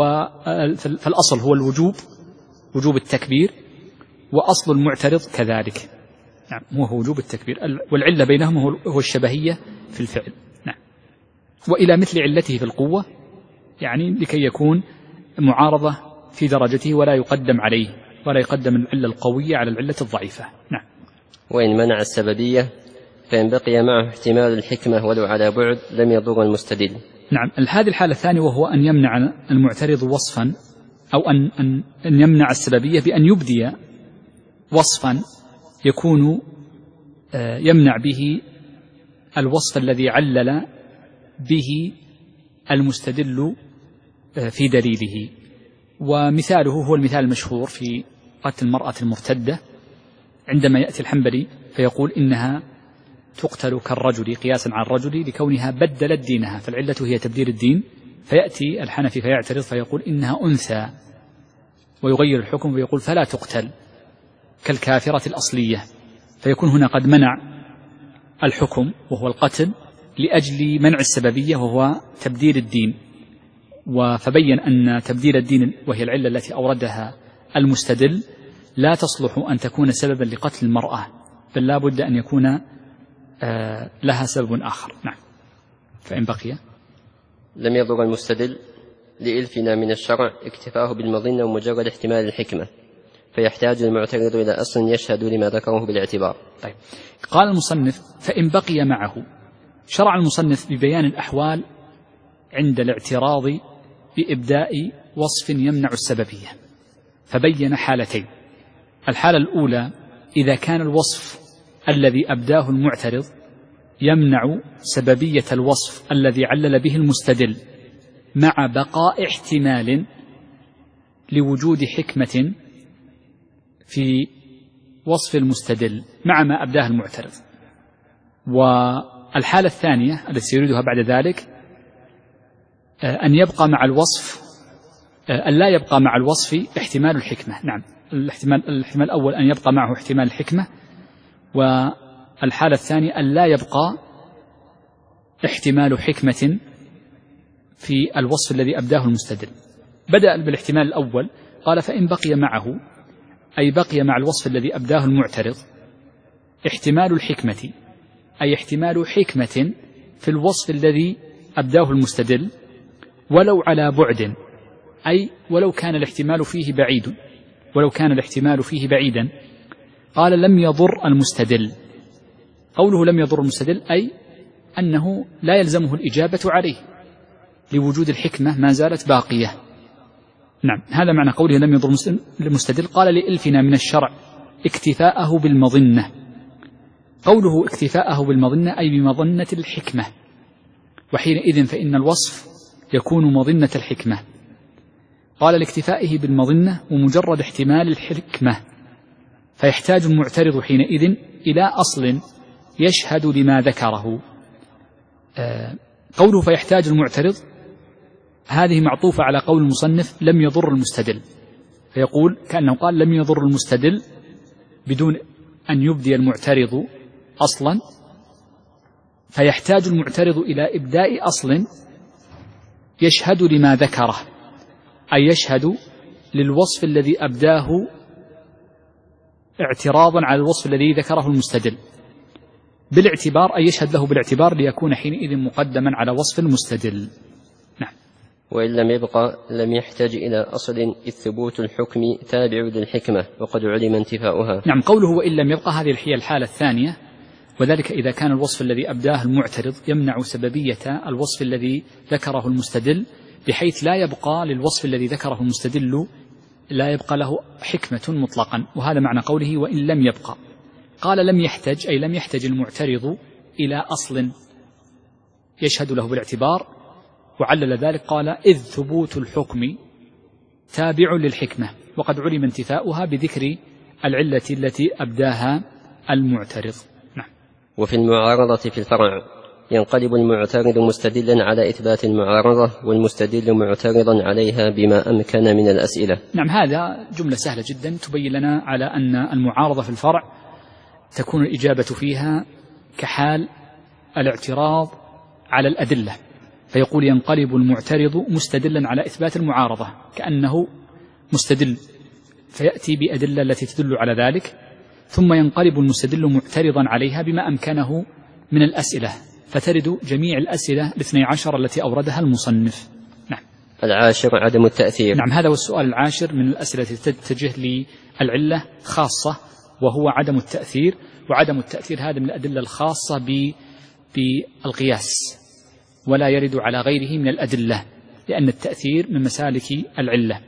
فالأصل هو الوجوب وجوب التكبير، وأصل المعترض كذلك نعم هو وجوب التكبير، والعلة بينهم هو الشبهية في الفعل نعم. وإلى مثل علته في القوة يعني لكي يكون معارضة في درجته ولا يقدم عليه ولا يقدم العلة القوية على العلة الضعيفة نعم. وإن منع السببية فإن بقي معه احتمال الحكمة ولو على بعد لم يضر المستدل. نعم هذه الحالة الثانية، وهو أن يمنع المعترض وصفا أو أن, أن, أن يمنع السببية بأن يبدي وصفا يكون يمنع به الوصف الذي علل به المستدل في دليله. ومثاله هو المثال المشهور في قتل المرأة المرتدة، عندما يأتي الحنبلي فيقول إنها تقتل كالرجل قياسا على الرجل لكونها بدلت دينها، فالعلة هي تبديل الدين، فيأتي الحنفي فيعترض فيقول إنها أنثى ويغير الحكم ويقول فلا تقتل كالكافرة الأصلية، فيكون هنا قد منع الحكم وهو القتل لأجل منع السببية وهو تبديل الدين، فبين أن تبديل الدين وهي العلة التي أوردها المستدل لا تصلح أن تكون سببا لقتل المرأة، بل لا بد أن يكون لها سبب آخر نعم. فإن بقي لم يضر المستدل لإلفنا من الشرع اكتفاه بالمظنة ومجرد احتمال الحكمة، فيحتاج المعترض إلى أصل يشهد لما ذكره بالاعتبار. طيب قال المصنف فإن بقي معه، شرع المصنف ببيان الأحوال عند الاعتراض بإبداء وصف يمنع السببية، فبين حالتين. الحالة الأولى إذا كان الوصف الذي أبداه المعترض يمنع سببية الوصف الذي علل به المستدل مع بقاء احتمال لوجود حكمة في وصف المستدل مع ما أبداه المعترض. والحالة الثانية التي يريدها بعد ذلك أن يبقى مع الوصف أن لا يبقى مع الوصف احتمال الحكمة نعم. الاحتمال, الاحتمال الأول أن يبقى معه احتمال الحكمة، والحالة الثانية أن لا يبقى احتمال حكمة في الوصف الذي أبداه المستدل. بدأ بالاحتمال الأول قال فإن بقي معه أي بقي مع الوصف الذي أبداه المعترض احتمال الحكمة أي احتمال حكمة في الوصف الذي أبداه المستدل ولو على بعد، أي ولو كان الاحتمال فيه بعيد ولو كان الاحتمال فيه بعيدا. قال لم يضر المستدل، قوله لم يضر المستدل أي أنه لا يلزمه الإجابة عليه لوجود الحكمة ما زالت باقية نعم. هذا معنى قوله لم يضر المستدل. قال لإلفنا من الشرع اكتفاءه بالمظنة، قوله اكتفاءه بالمظنة أي بمظنة الحكمة، وحينئذ فإن الوصف يكون مظنة الحكمة. قال لاكتفائه بالمظنة ومجرد احتمال الحكمة، فيحتاج المعترض حينئذ إلى أصل يشهد لما ذكره. آه قوله فيحتاج المعترض هذه معطوفة على قول المصنف لم يضر المستدل، فيقول كأنه قال لم يضر المستدل بدون أن يبدي المعترض أصلا، فيحتاج المعترض إلى إبداء أصل يشهد لما ذكره، أي يشهد للوصف الذي أبداه اعتراضا على الوصف الذي ذكره المستدل بالاعتبار، أي يشهد له بالاعتبار ليكون حينئذ مقدما على وصف المستدل نعم. وإن لم يبقى لم يحتاج إلى أصل إذ ثبوت الحكم تابع للحكمة وقد علم انتفاؤها. نعم قوله وإن لم يبقى هذه هي الحالة الثانية، وذلك إذا كان الوصف الذي أبداه المعترض يمنع سببية الوصف الذي ذكره المستدل، بحيث لا يبقى للوصف الذي ذكره المستدل لا يبقى له حكمة مطلقا، وهذا معنى قوله وإن لم يبقى. قال لم يحتج، أي لم يحتج المعترض إلى أصل يشهد له بالاعتبار، وعلل ذلك قال إذ ثبوت الحكم تابع للحكمة، وقد علم انتفاؤها بذكر العلة التي أبداها المعترض. نعم. وفي المعارضة في الفرع ينقلب المعترض مستدلا على إثبات المعارضة، والمستدل معترضا عليها بما أمكن من الأسئلة. نعم، هذا جملة سهلة جدا تبين لنا على أن المعارضة في الفرع تكون الإجابة فيها كحال الاعتراض على الأدلة، فيقول ينقلب المعترض مستدلا على إثبات المعارضة، كأنه مستدل فيأتي بأدلة التي تدل على ذلك، ثم ينقلب المستدل معترضا عليها بما أمكنه من الأسئلة، فترد جميع الأسئلة الاثني عشر التي أوردها المصنف. نعم. العاشر عدم التأثير. نعم، هذا هو السؤال العاشر من الأسئلة التي تتجه للعلة خاصة، وهو عدم التأثير. وعدم التأثير هذا من الأدلة الخاصة بالقياس، ولا يرد على غيره من الأدلة، لأن التأثير من مسالك العلة.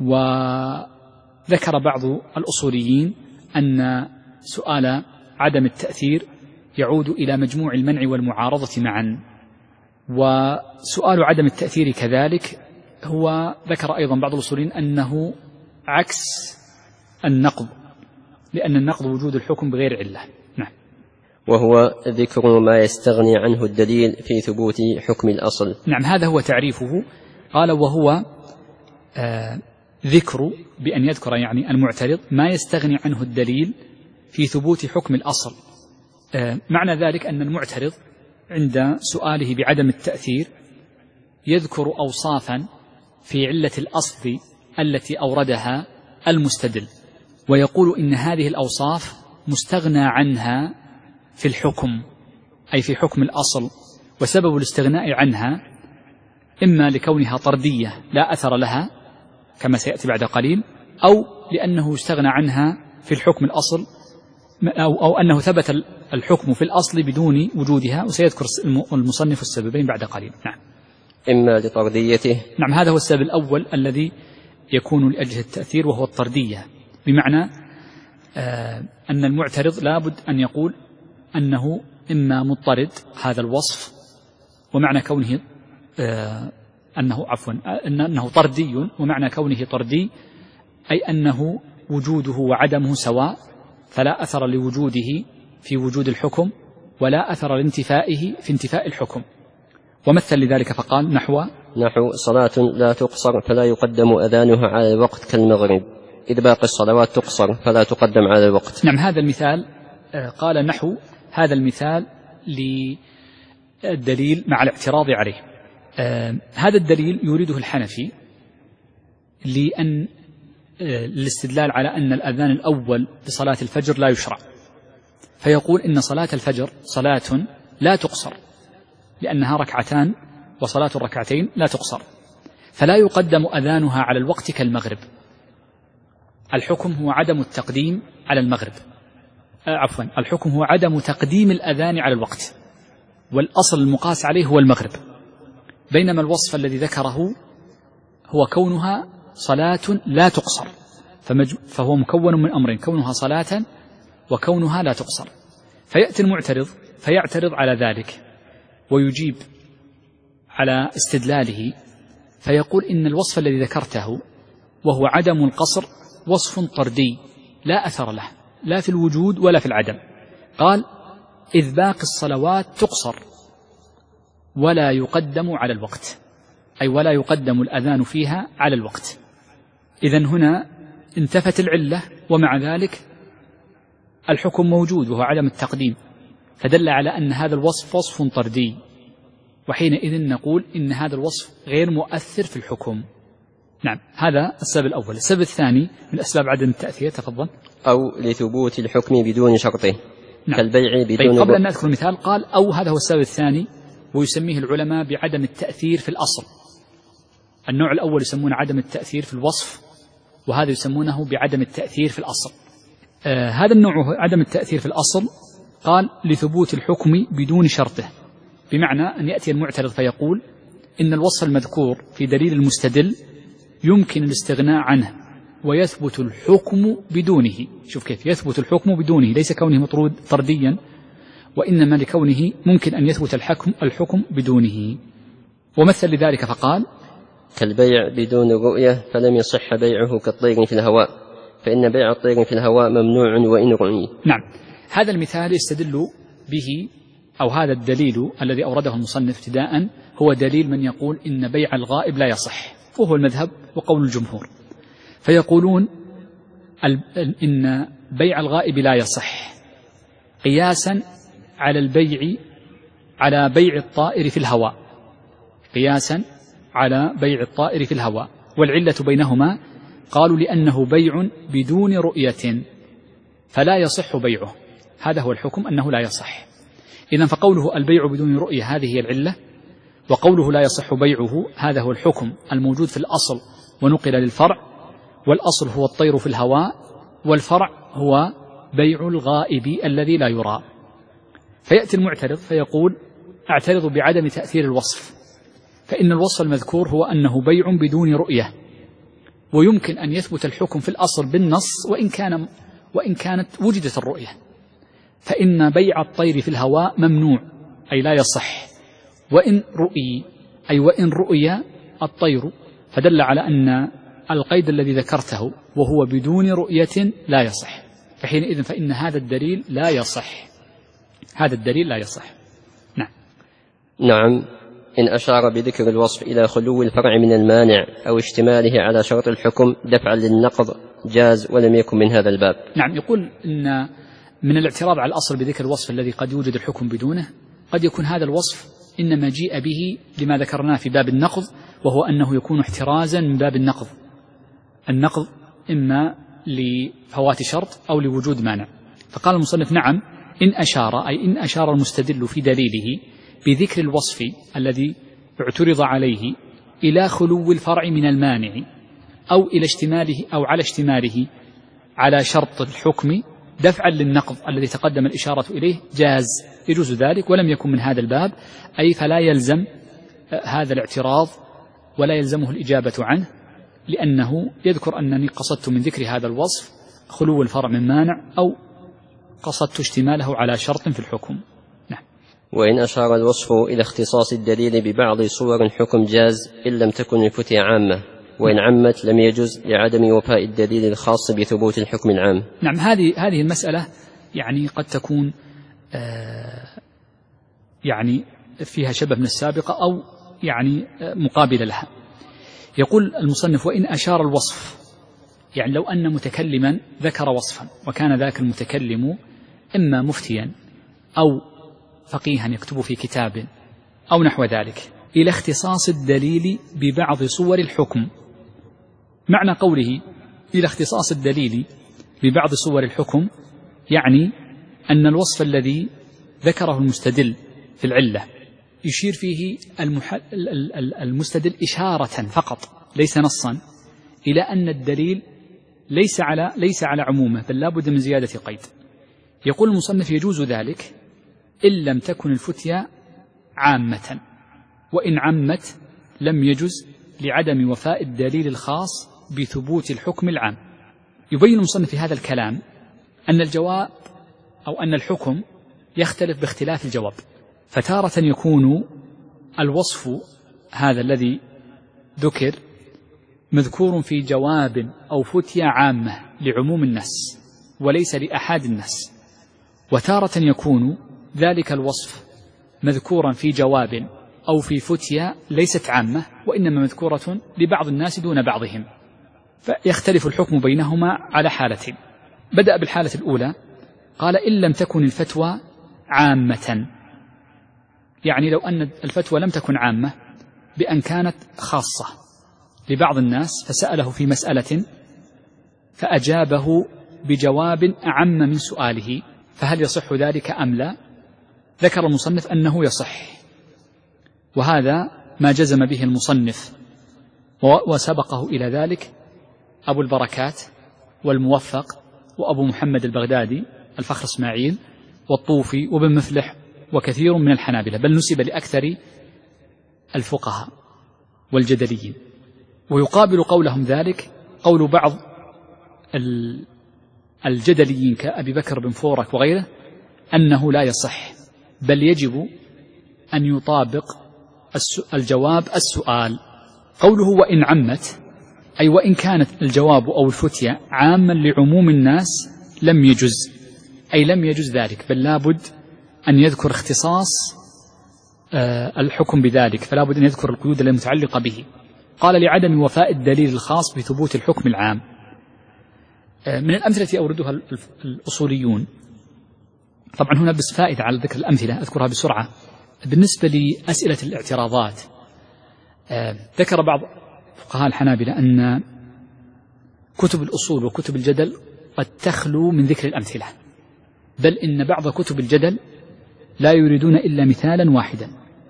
وذكر بعض الأصوليين أن سؤال عدم التأثير يعود إلى مجموع المنع والمعارضة معا، وسؤال عدم التأثير كذلك هو ذكر أيضا بعض الأصوليين أنه عكس النقض، لأن النقض وجود الحكم بغير علة. نعم. وهو ذكر ما يستغني عنه الدليل في ثبوت حكم الأصل. نعم، هذا هو تعريفه. قال وهو آه ذكر، بأن يذكر يعني المعترض ما يستغني عنه الدليل في ثبوت حكم الأصل. آه معنى ذلك أن المعترض عند سؤاله بعدم التأثير يذكر أوصافا في علة الأصل التي أوردها المستدل، ويقول إن هذه الأوصاف مستغنى عنها في الحكم، أي في حكم الأصل، وسبب الاستغناء عنها إما لكونها طردية لا أثر لها كما سيأتي بعد قليل، أو لأنه استغنى عنها في الحكم الأصل، أو, أو أنه ثبت الحكم في الأصل بدون وجودها، وسيذكر المصنف السببين بعد قليل. نعم. إما لطرديته. نعم، هذا هو السبب الأول الذي يكون لأجل التأثير، وهو الطردية، بمعنى آه أن المعترض لابد أن يقول أنه إما مضطرد هذا الوصف، ومعنى كونه آه أنه عفوا أنه طردي، ومعنى كونه طردي أي أنه وجوده وعدمه سواء، فلا أثر لوجوده في وجود الحكم، ولا أثر لانتفائه في انتفاء الحكم. ومثل لذلك فقال نحو نحو صلاة لا تقصر فلا يقدم أذانها على الوقت كالمغرب، إذ باقي الصلوات تقصر فلا تقدم على الوقت. نعم، هذا المثال قال نحو هذا المثال للدليل مع الاعتراض عليه. هذا الدليل يريده الحنفي لأن الاستدلال على أن الأذان الأول لصلاة الفجر لا يشرع، فيقول إن صلاة الفجر صلاة لا تقصر، لأنها ركعتان، وصلاة الركعتين لا تقصر، فلا يقدم أذانها على الوقت كالمغرب. الحكم هو عدم التقديم على المغرب، آه عفوا الحكم هو عدم تقديم الأذان على الوقت، والأصل المقاس عليه هو المغرب، بينما الوصف الذي ذكره هو كونها صلاة لا تقصر، فهو مكون من أمرين: كونها صلاة وكونها لا تقصر. فيأتي المعترض فيعترض على ذلك ويجيب على استدلاله، فيقول إن الوصف الذي ذكرته وهو عدم القصر وصف طردي لا أثر له لا في الوجود ولا في العدم. قال إذ باقي الصلوات تقصر ولا يقدم على الوقت، أي ولا يقدم الأذان فيها على الوقت. إذن هنا انتفت العلة، ومع ذلك الحكم موجود وهو عدم التقديم، فدل على أن هذا الوصف وصف طردي، وحينئذ نقول إن هذا الوصف غير مؤثر في الحكم. نعم، هذا السبب الأول. السبب الثاني من أسباب عدم التأثير، تفضل. أو لثبوت الحكم بدون شرطه. نعم. كالبيع بدون. طيب، قبل أن نذكر المثال قال أو هذا هو السبب الثاني، ويسميه العلماء بعدم التأثير في الأصل. النوع الأول يسمونه عدم التأثير في الوصف، وهذا يسمونه بعدم التأثير في الأصل. آه هذا النوع عدم التأثير في الأصل قال لثبوت الحكم بدون شرطه، بمعنى أن يأتي المعترض فيقول إن الوصف المذكور في دليل المستدل يمكن الاستغناء عنه ويثبت الحكم بدونه. شوف كيف يثبت الحكم بدونه، ليس كونه مطرود طرديا، وإنما لكونه ممكن أن يثبت الحكم, الحكم بدونه. ومثل لذلك فقال كالبيع بدون رؤية فلم يصح بيعه كالطير في الهواء، فإن بيع الطير في الهواء ممنوع وإن رؤي. نعم، هذا المثال يستدل به، أو هذا الدليل الذي أورده المصنف ابتداء هو دليل من يقول إن بيع الغائب لا يصح، وهو المذهب وقول الجمهور. فيقولون إن بيع الغائب لا يصح قياسا على البيع على بيع الطائر في الهواء، قياسا على بيع الطائر في الهواء. والعلة بينهما قالوا لأنه بيع بدون رؤية فلا يصح بيعه، هذا هو الحكم أنه لا يصح. إذن فقوله البيع بدون رؤية هذه هي العلة، وقوله لا يصح بيعه هذا هو الحكم الموجود في الأصل ونقل للفرع، والأصل هو الطير في الهواء، والفرع هو بيع الغائب الذي لا يرى. فيأتي المعترض فيقول أعترض بعدم تأثير الوصف، فإن الوصف المذكور هو أنه بيع بدون رؤية، ويمكن أن يثبت الحكم في الأصل بالنص وإن كان وإن كانت وجدت الرؤية، فإن بيع الطير في الهواء ممنوع أي لا يصح، وإن رؤي أي وإن رؤي الطير، فدل على أن القيد الذي ذكرته وهو بدون رؤية لا يصح، فحينئذ فإن هذا الدليل لا يصح، هذا الدليل لا يصح. نعم. نعم، إن أشار بذكر الوصف إلى خلو الفرع من المانع أو اشتماله على شرط الحكم دفعا للنقض جاز ولم يكن من هذا الباب. نعم، يقول إن من الاعتراض على الأصل بذكر الوصف الذي قد يوجد الحكم بدونه، قد يكون هذا الوصف إنما جيء به لما ذكرناه في باب النقض، وهو أنه يكون احترازا من باب النقض، النقض إما لفوات شرط أو لوجود مانع. فقال المصنف نعم، إن أشار أي إن أشار المستدل في دليله بذكر الوصف الذي اعترض عليه إلى خلو الفرع من المانع أو إلى اشتماله أو على اشتماله على شرط الحكم دفعا للنقض الذي تقدم الإشارة إليه جاز، يجوز ذلك ولم يكن من هذا الباب، أي فلا يلزم هذا الاعتراض ولا يلزمه الإجابة عنه، لأنه يذكر أنني قصدت من ذكر هذا الوصف خلو الفرع من مانع أو قصدت اشتماله على شرط في الحكم. نعم. وإن أشار الوصف إلى اختصاص الدليل ببعض صور الحكم جاز إن لم تكن الفتية عامة، وإن عمت لم يجز لعدم وفاء الدليل الخاص بثبوت الحكم العام. نعم، هذه هذه المسألة يعني قد تكون آه يعني فيها شبه من السابقة أو يعني آه مقابلة لها. يقول المصنف وإن أشار الوصف، يعني لو أن متكلما ذكر وصفا وكان ذاك المتكلم إما مفتيا أو فقيها يكتب في كتاب أو نحو ذلك، إلى اختصاص الدليل ببعض صور الحكم. معنى قوله إلى اختصاص الدليل ببعض صور الحكم يعني أن الوصف الذي ذكره المستدل في العلة يشير فيه المح... المستدل إشارة فقط ليس نصا إلى أن الدليل ليس على ليس على عمومه بل لا بد من زيادة قيد. يقول المصنف يجوز ذلك إن لم تكن الفتية عامة، وإن عمت لم يجز لعدم وفاء الدليل الخاص بثبوت الحكم العام. يبين المصنف في هذا الكلام أن الجواب أو أن الحكم يختلف باختلاف الجواب، فتارة يكون الوصف هذا الذي ذكر مذكور في جواب أو فتية عامة لعموم الناس وليس لأحد الناس، وتارة يكون ذلك الوصف مذكورا في جواب أو في فتية ليست عامة وإنما مذكورة لبعض الناس دون بعضهم، فيختلف الحكم بينهما على حالتين. بدأ بالحالة الأولى قال إن لم تكن الفتوى عامة، يعني لو أن الفتوى لم تكن عامة بأن كانت خاصة لبعض الناس فسأله في مسألة فأجابه بجواب أعم من سؤاله، فهل يصح ذلك أم لا؟ ذكر المصنف أنه يصح، وهذا ما جزم به المصنف، وسبقه إلى ذلك أبو البركات والموفق وأبو محمد البغدادي الفخر إسماعيل والطوفي وابن مفلح وكثير من الحنابلة، بل نسب لأكثر الفقهاء والجدليين. ويقابل قولهم ذلك قول بعض الجدليين كأبي بكر بن فورك وغيره أنه لا يصح، بل يجب أن يطابق الجواب السؤال. قوله وإن عمت، أي وإن كانت الجواب أو الفتية عاما لعموم الناس لم يجز، أي لم يجز ذلك، بل لابد أن يذكر اختصاص الحكم بذلك، فلا بد أن يذكر القيود المتعلقة به. قال لعدم وفاء الدليل الخاص بثبوت الحكم العام. من الأمثلة أوردها الأصوليون، طبعا هنا بس فائدة على ذكر الأمثلة أذكرها بسرعة. بالنسبة لأسئلة الاعتراضات، ذكر بعض فقهاء الحنابلة أن كتب الأصول وكتب الجدل قد تخلو من ذكر الأمثلة، بل إن بعض كتب الجدل لا يريدون إلا مثالا واحدا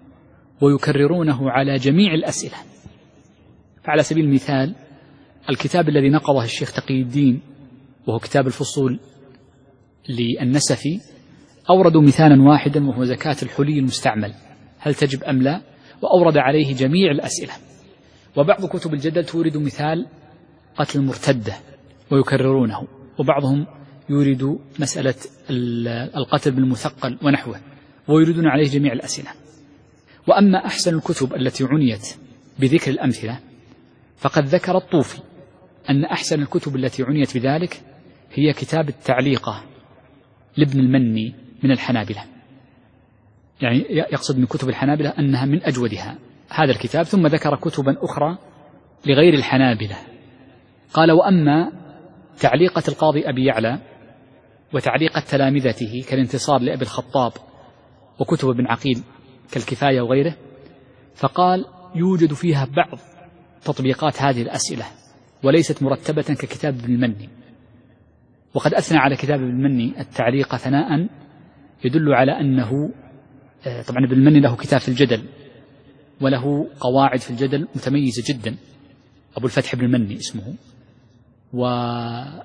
ويكررونه على جميع الأسئلة. فعلى سبيل المثال الكتاب الذي نقضه الشيخ تقي الدين وهو كتاب الفصول للنسفي أوردوا مثالا واحدا وهو زكاة الحلي المستعمل هل تجب أم لا، وأورد عليه جميع الأسئلة. وبعض كتب الجدل تورد مثال قتل المرتدة ويكررونه، وبعضهم يريد مسألة القتل بالمثقل ونحوه ويريدون عليه جميع الأسئلة. وأما أحسن الكتب التي عنيت بذكر الأمثلة فقد ذكر الطوفي أن أحسن الكتب التي عنيت بذلك هي كتاب التعليقة لابن المني من الحنابلة، يعني يقصد من كتب الحنابلة أنها من أجودها هذا الكتاب. ثم ذكر كتبا أخرى لغير الحنابلة. قال وأما تعليقة القاضي أبي يعلى وتعليقة تلامذته كالانتصار لأبي الخطاب وكتب ابن عقيل كالكفاية وغيره، فقال يوجد فيها بعض تطبيقات هذه الأسئلة وليست مرتبة ككتاب ابن المني. وقد أثنى على كتاب ابن المني التعليق ثناء يدل على أنه طبعا ابن المني له كتاب في الجدل وله قواعد في الجدل متميزة جدا، أبو الفتح ابن المني اسمه، وطبعا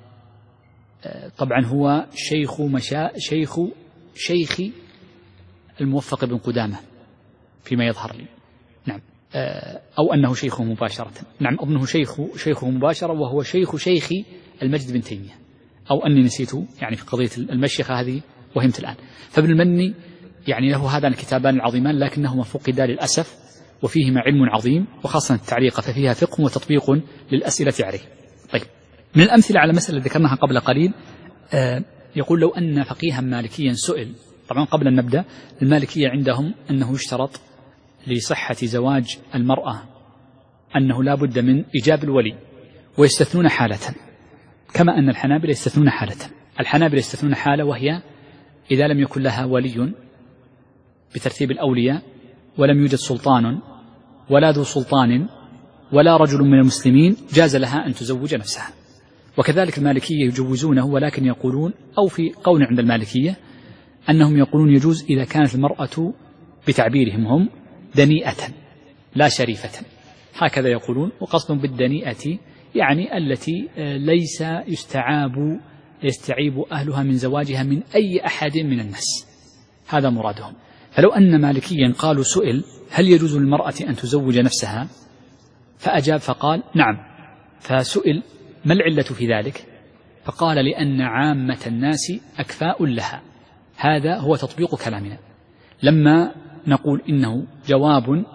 هو شيخ مشا شيخ شيخ الموفق بن قدامة فيما يظهر لي، نعم، أو أنه شيخه مباشرة، نعم أظنه شيخ شيخه مباشرة وهو شيخ شيخ المجد بن تيمية، أو أني نسيته يعني في قضية المشيخة هذه وهمت الآن. فابن المني يعني له هذان الكتابان العظيمان لكنهما فقدا للأسف، وفيهما علم عظيم وخاصة التعليق ففيها فقه وتطبيق للأسئلة عليه. طيب، من الأمثلة على مسألة ذكرناها قبل قليل، آه يقول لو أن فقيها مالكيا سئل، طبعا قبل أن نبدأ المالكية عندهم أنه يشترط لصحة زواج المرأة أنه لا بد من إيجاب الولي، ويستثنون حالة كما أن الحنابلة يستثنون حالة. الحنابلة يستثنون حالة وهي إذا لم يكن لها ولي بترتيب الأولياء ولم يوجد سلطان ولا ذو سلطان ولا رجل من المسلمين جاز لها أن تزوج نفسها. وكذلك المالكية يجوزونه، ولكن يقولون أو في قول عند المالكية أنهم يقولون يجوز إذا كانت المرأة بتعبيرهم هم دنيئة لا شريفة، هكذا يقولون. وقصدهم بالدنيئة يعني التي ليس يستعاب يستعيب أهلها من زواجها من أي أحد من الناس، هذا مرادهم. فلو أن مالكيا قالوا سئل هل يجوز للمرأة أن تزوج نفسها، فأجاب فقال نعم، فسئل ما العلة في ذلك، فقال لأن عامة الناس أكفاء لها. هذا هو تطبيق كلامنا. لما نقول إنه جواب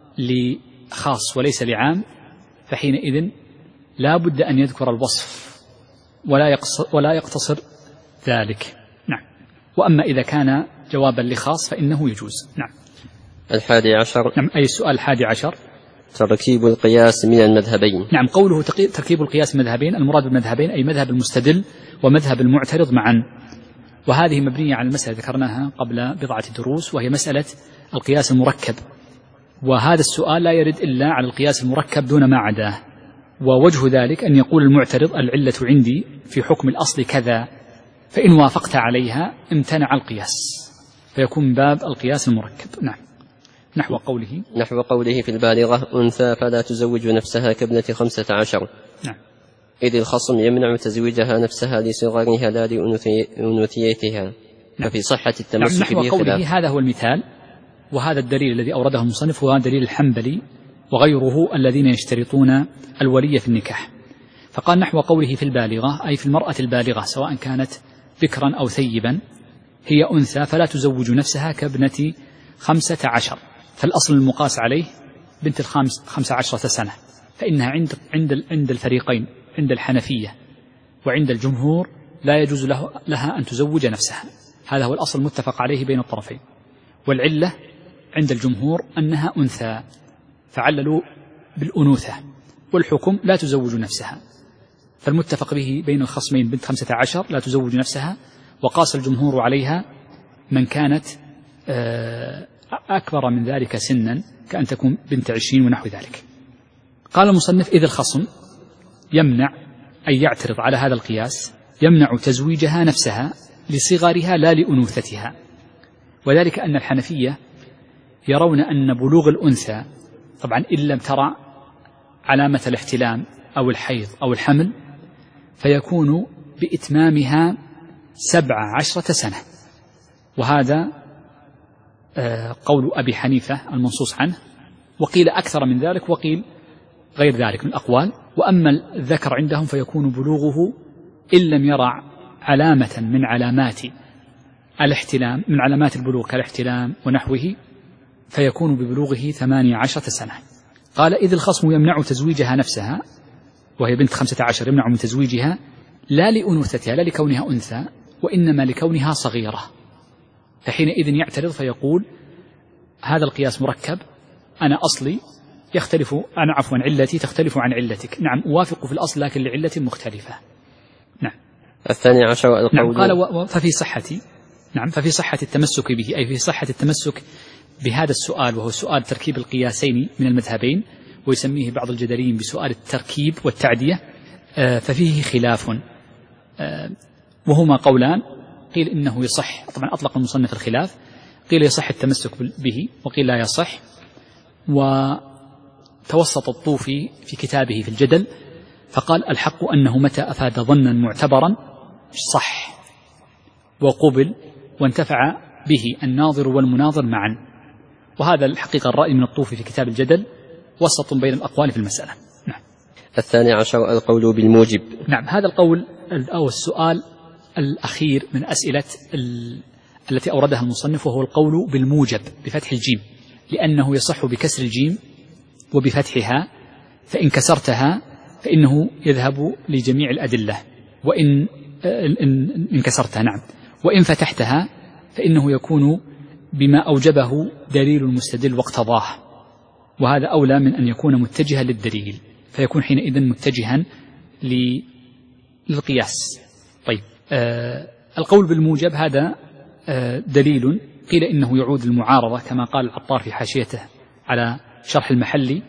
لخاص وليس لعام فحينئذ لا بد أن يذكر الوصف ولا ولا يقتصر ذلك، نعم. وأما إذا كان جوابا لخاص فإنه يجوز، نعم. الحادي عشر، نعم، أي السؤال الحادي عشر تركيب القياس من المذهبين. نعم، قوله تركيب القياس من المذهبين، المراد بالمذهبين أي مذهب المستدل ومذهب المعترض معا، وهذه مبنية على المسألة ذكرناها قبل بضعة دروس، وهي مسألة القياس المركب. وهذا السؤال لا يرد إلا على القياس المركب دون ما عداه، ووجه ذلك أن يقول المعترض العلة عندي في حكم الأصل كذا، فإن وافقت عليها امتنع القياس، فيكون من باب القياس المركب، نعم. نحو قوله نحو قوله في البالغة أنثى فلا تزوج نفسها كابنة خمسة عشر، نعم، إذ الخصم يمنع تزويجها نفسها لصغرها لا لأنوثيتها. ففي صحة التمسك به خلاف. هذا هو المثال، وهذا الدليل الذي أورده المصنف هو دليل الحنبلي وغيره الذين يشترطون الولي في النكاح. فقال نحو قوله في البالغة، أي في المرأة البالغة سواء كانت بكرا أو ثيبا، هي أنثى فلا تزوج نفسها كابنة خمسة عشر، فالأصل المقاس عليه بنت الخامس خمسة عشرة سنة، فإنها عند عند عند الفريقين، عند الحنفية وعند الجمهور لا يجوز له لها أن تزوج نفسها. هذا هو الأصل المتفق عليه بين الطرفين. والعلة عند الجمهور أنها أنثى فعللوا بالأنوثة، والحكم لا تزوج نفسها. فالمتفق به بين الخصمين بنت خمسة عشر لا تزوج نفسها، وقاس الجمهور عليها من كانت أكبر من ذلك سنا كأن تكون بنت عشرين ونحو ذلك. قال المصنف إذ الخصم يمنع أي يعترض على هذا القياس، يمنع تزويجها نفسها لصغرها لا لأنوثتها، وذلك أن الحنفية يرون أن بلوغ الأنثى طبعا إن لم ترى علامة الاحتلام أو الحيض أو الحمل فيكون بإتمامها سبع عشرة سنة، وهذا قول أبي حنيفة المنصوص عنه، وقيل أكثر من ذلك وقيل غير ذلك من الأقوال. وأما الذكر عندهم فيكون بلوغه إن لم يرى علامة من علامات الاحتلام، من علامات البلوغ كالاحتلام ونحوه، فيكون ببلوغه ثمانية عشرة سنة. قال إذ الخصم يمنع تزويجها نفسها، وهي بنت خمسة عشر يمنع من تزويجها لا لأنوثتها، لا لكونها أنثى، وإنما لكونها صغيرة، فحينئذ يعترض فيقول هذا القياس مركب، أنا أصلي يختلف، أنا عفوا علتي تختلف عن علتك، نعم أوافق في الأصل لكن لعلة مختلفة. نعم. الثاني عشر القول. نعم قال ففي صحة، نعم ففي صحة التمسك به، أي في صحة التمسك بهذا السؤال، وهو سؤال تركيب القياسين من المذهبين، ويسميه بعض الجدليين بسؤال التركيب والتعدية، ففيه خلاف، وهما قولان، قيل إنه يصح، طبعا أطلق المصنف الخلاف، قيل يصح التمسك به وقيل لا يصح. وتوسط الطوفي في كتابه في الجدل فقال الحق أنه متى أفاد ظنا معتبرا صح وقبل وانتفع به الناظر والمناظر معا، وهذا الحقيقة الرأي من الطوفي في كتاب الجدل وسط بين الأقوال في المسألة. نعم. الثاني عشر القول بالموجب. نعم هذا القول أو السؤال الأخير من أسئلة التي أوردها المصنف، وهو القول بالموجب بفتح الجيم، لأنه يصح بكسر الجيم وبفتحها، فإن كسرتها فإنه يذهب لجميع الأدلة، وإن إن كسرتها نعم، وإن فتحتها فإنه يكون بما أوجبه دليل المستدل واقتضاه، وهذا أولى من أن يكون متجها للدليل، فيكون حينئذ متجها للقياس. طيب آه القول بالموجب هذا آه دليل، قيل إنه يعود للمعارضة كما قال العطار في حاشيته على شرح المحلي،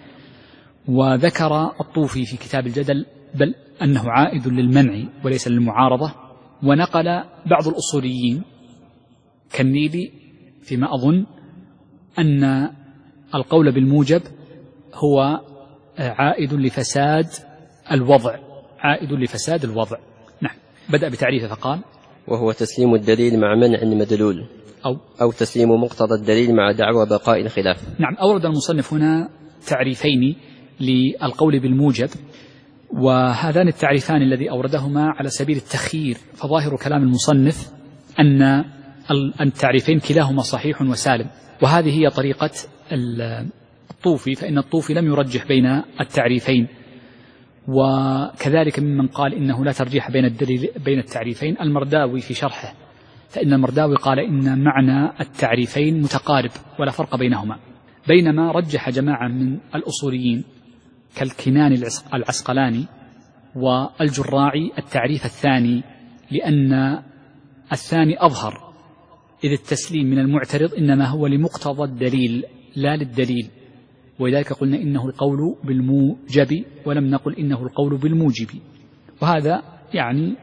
وذكر الطوفي في كتاب الجدل بل أنه عائد للمنع وليس للمعارضة، ونقل بعض الأصوليين كالنيلي فيما أظن أن القول بالموجب هو عائد لفساد الوضع، عائد لفساد الوضع. نعم. بدأ بتعريفه فقال وهو تسليم الدليل مع منع المدلول، أو, أو تسليم مقتضى الدليل مع دعوى بقاء الخلاف. نعم. أورد المصنف هنا تعريفين للقول بالموجب، وهذان التعريفان الذي أوردهما على سبيل التخيير، فظاهر كلام المصنف أن التعريفين كلاهما صحيح وسالم، وهذه هي طريقة الطوفي، فإن الطوفي لم يرجح بين التعريفين، وكذلك ممن قال إنه لا ترجيح بين الدليل بين التعريفين المرداوي في شرحه، فإن المرداوي قال إن معنى التعريفين متقارب ولا فرق بينهما، بينما رجح جماعة من الأصوليين كالكناني العسقلاني والجراعي التعريف الثاني، لأن الثاني أظهر، إذ التسليم من المعترض إنما هو لمقتضى الدليل لا للدليل، ولذلك قلنا إنه القول بالموجب ولم نقل إنه القول بالموجب، وهذا يعني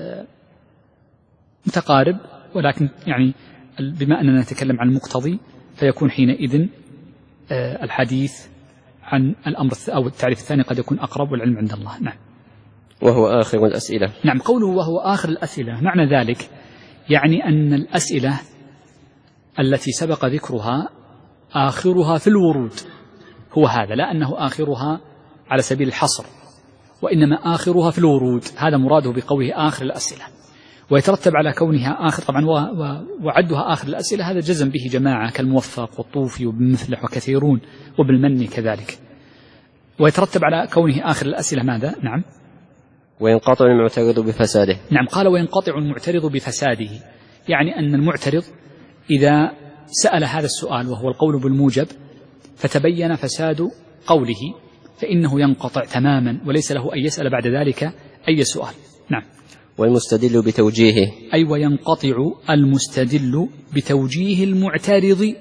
متقارب، ولكن يعني بما أننا نتكلم عن المقتضي فيكون حينئذ الحديث عن الأمر أو التعريف الثاني قد يكون أقرب، والعلم عند الله. نعم. وهو آخر الأسئلة. نعم. قوله وهو آخر الأسئلة معنى ذلك يعني أن الأسئلة التي سبق ذكرها آخرها في الورود هو هذا، لا أنه آخرها على سبيل الحصر، وإنما آخرها في الورود، هذا مراده بقوله آخر الأسئلة. ويترتب على كونها آخر طبعا وعدها آخر الأسئلة هذا جزم به جماعة كالموفق والطوفي وابن مفلح وكثيرون وبالمني كذلك. ويترتب على كونه آخر الأسئلة ماذا؟ نعم. وينقطع المعترض بفساده. نعم، قال وينقطع المعترض بفساده، يعني أن المعترض إذا سأل هذا السؤال وهو القول بالموجب فتبين فساد قوله فإنه ينقطع تماما وليس له أن يسأل بعد ذلك أي سؤال. نعم. والمستدل بتوجيهه، أي وينقطع المستدل بتوجيه المعترض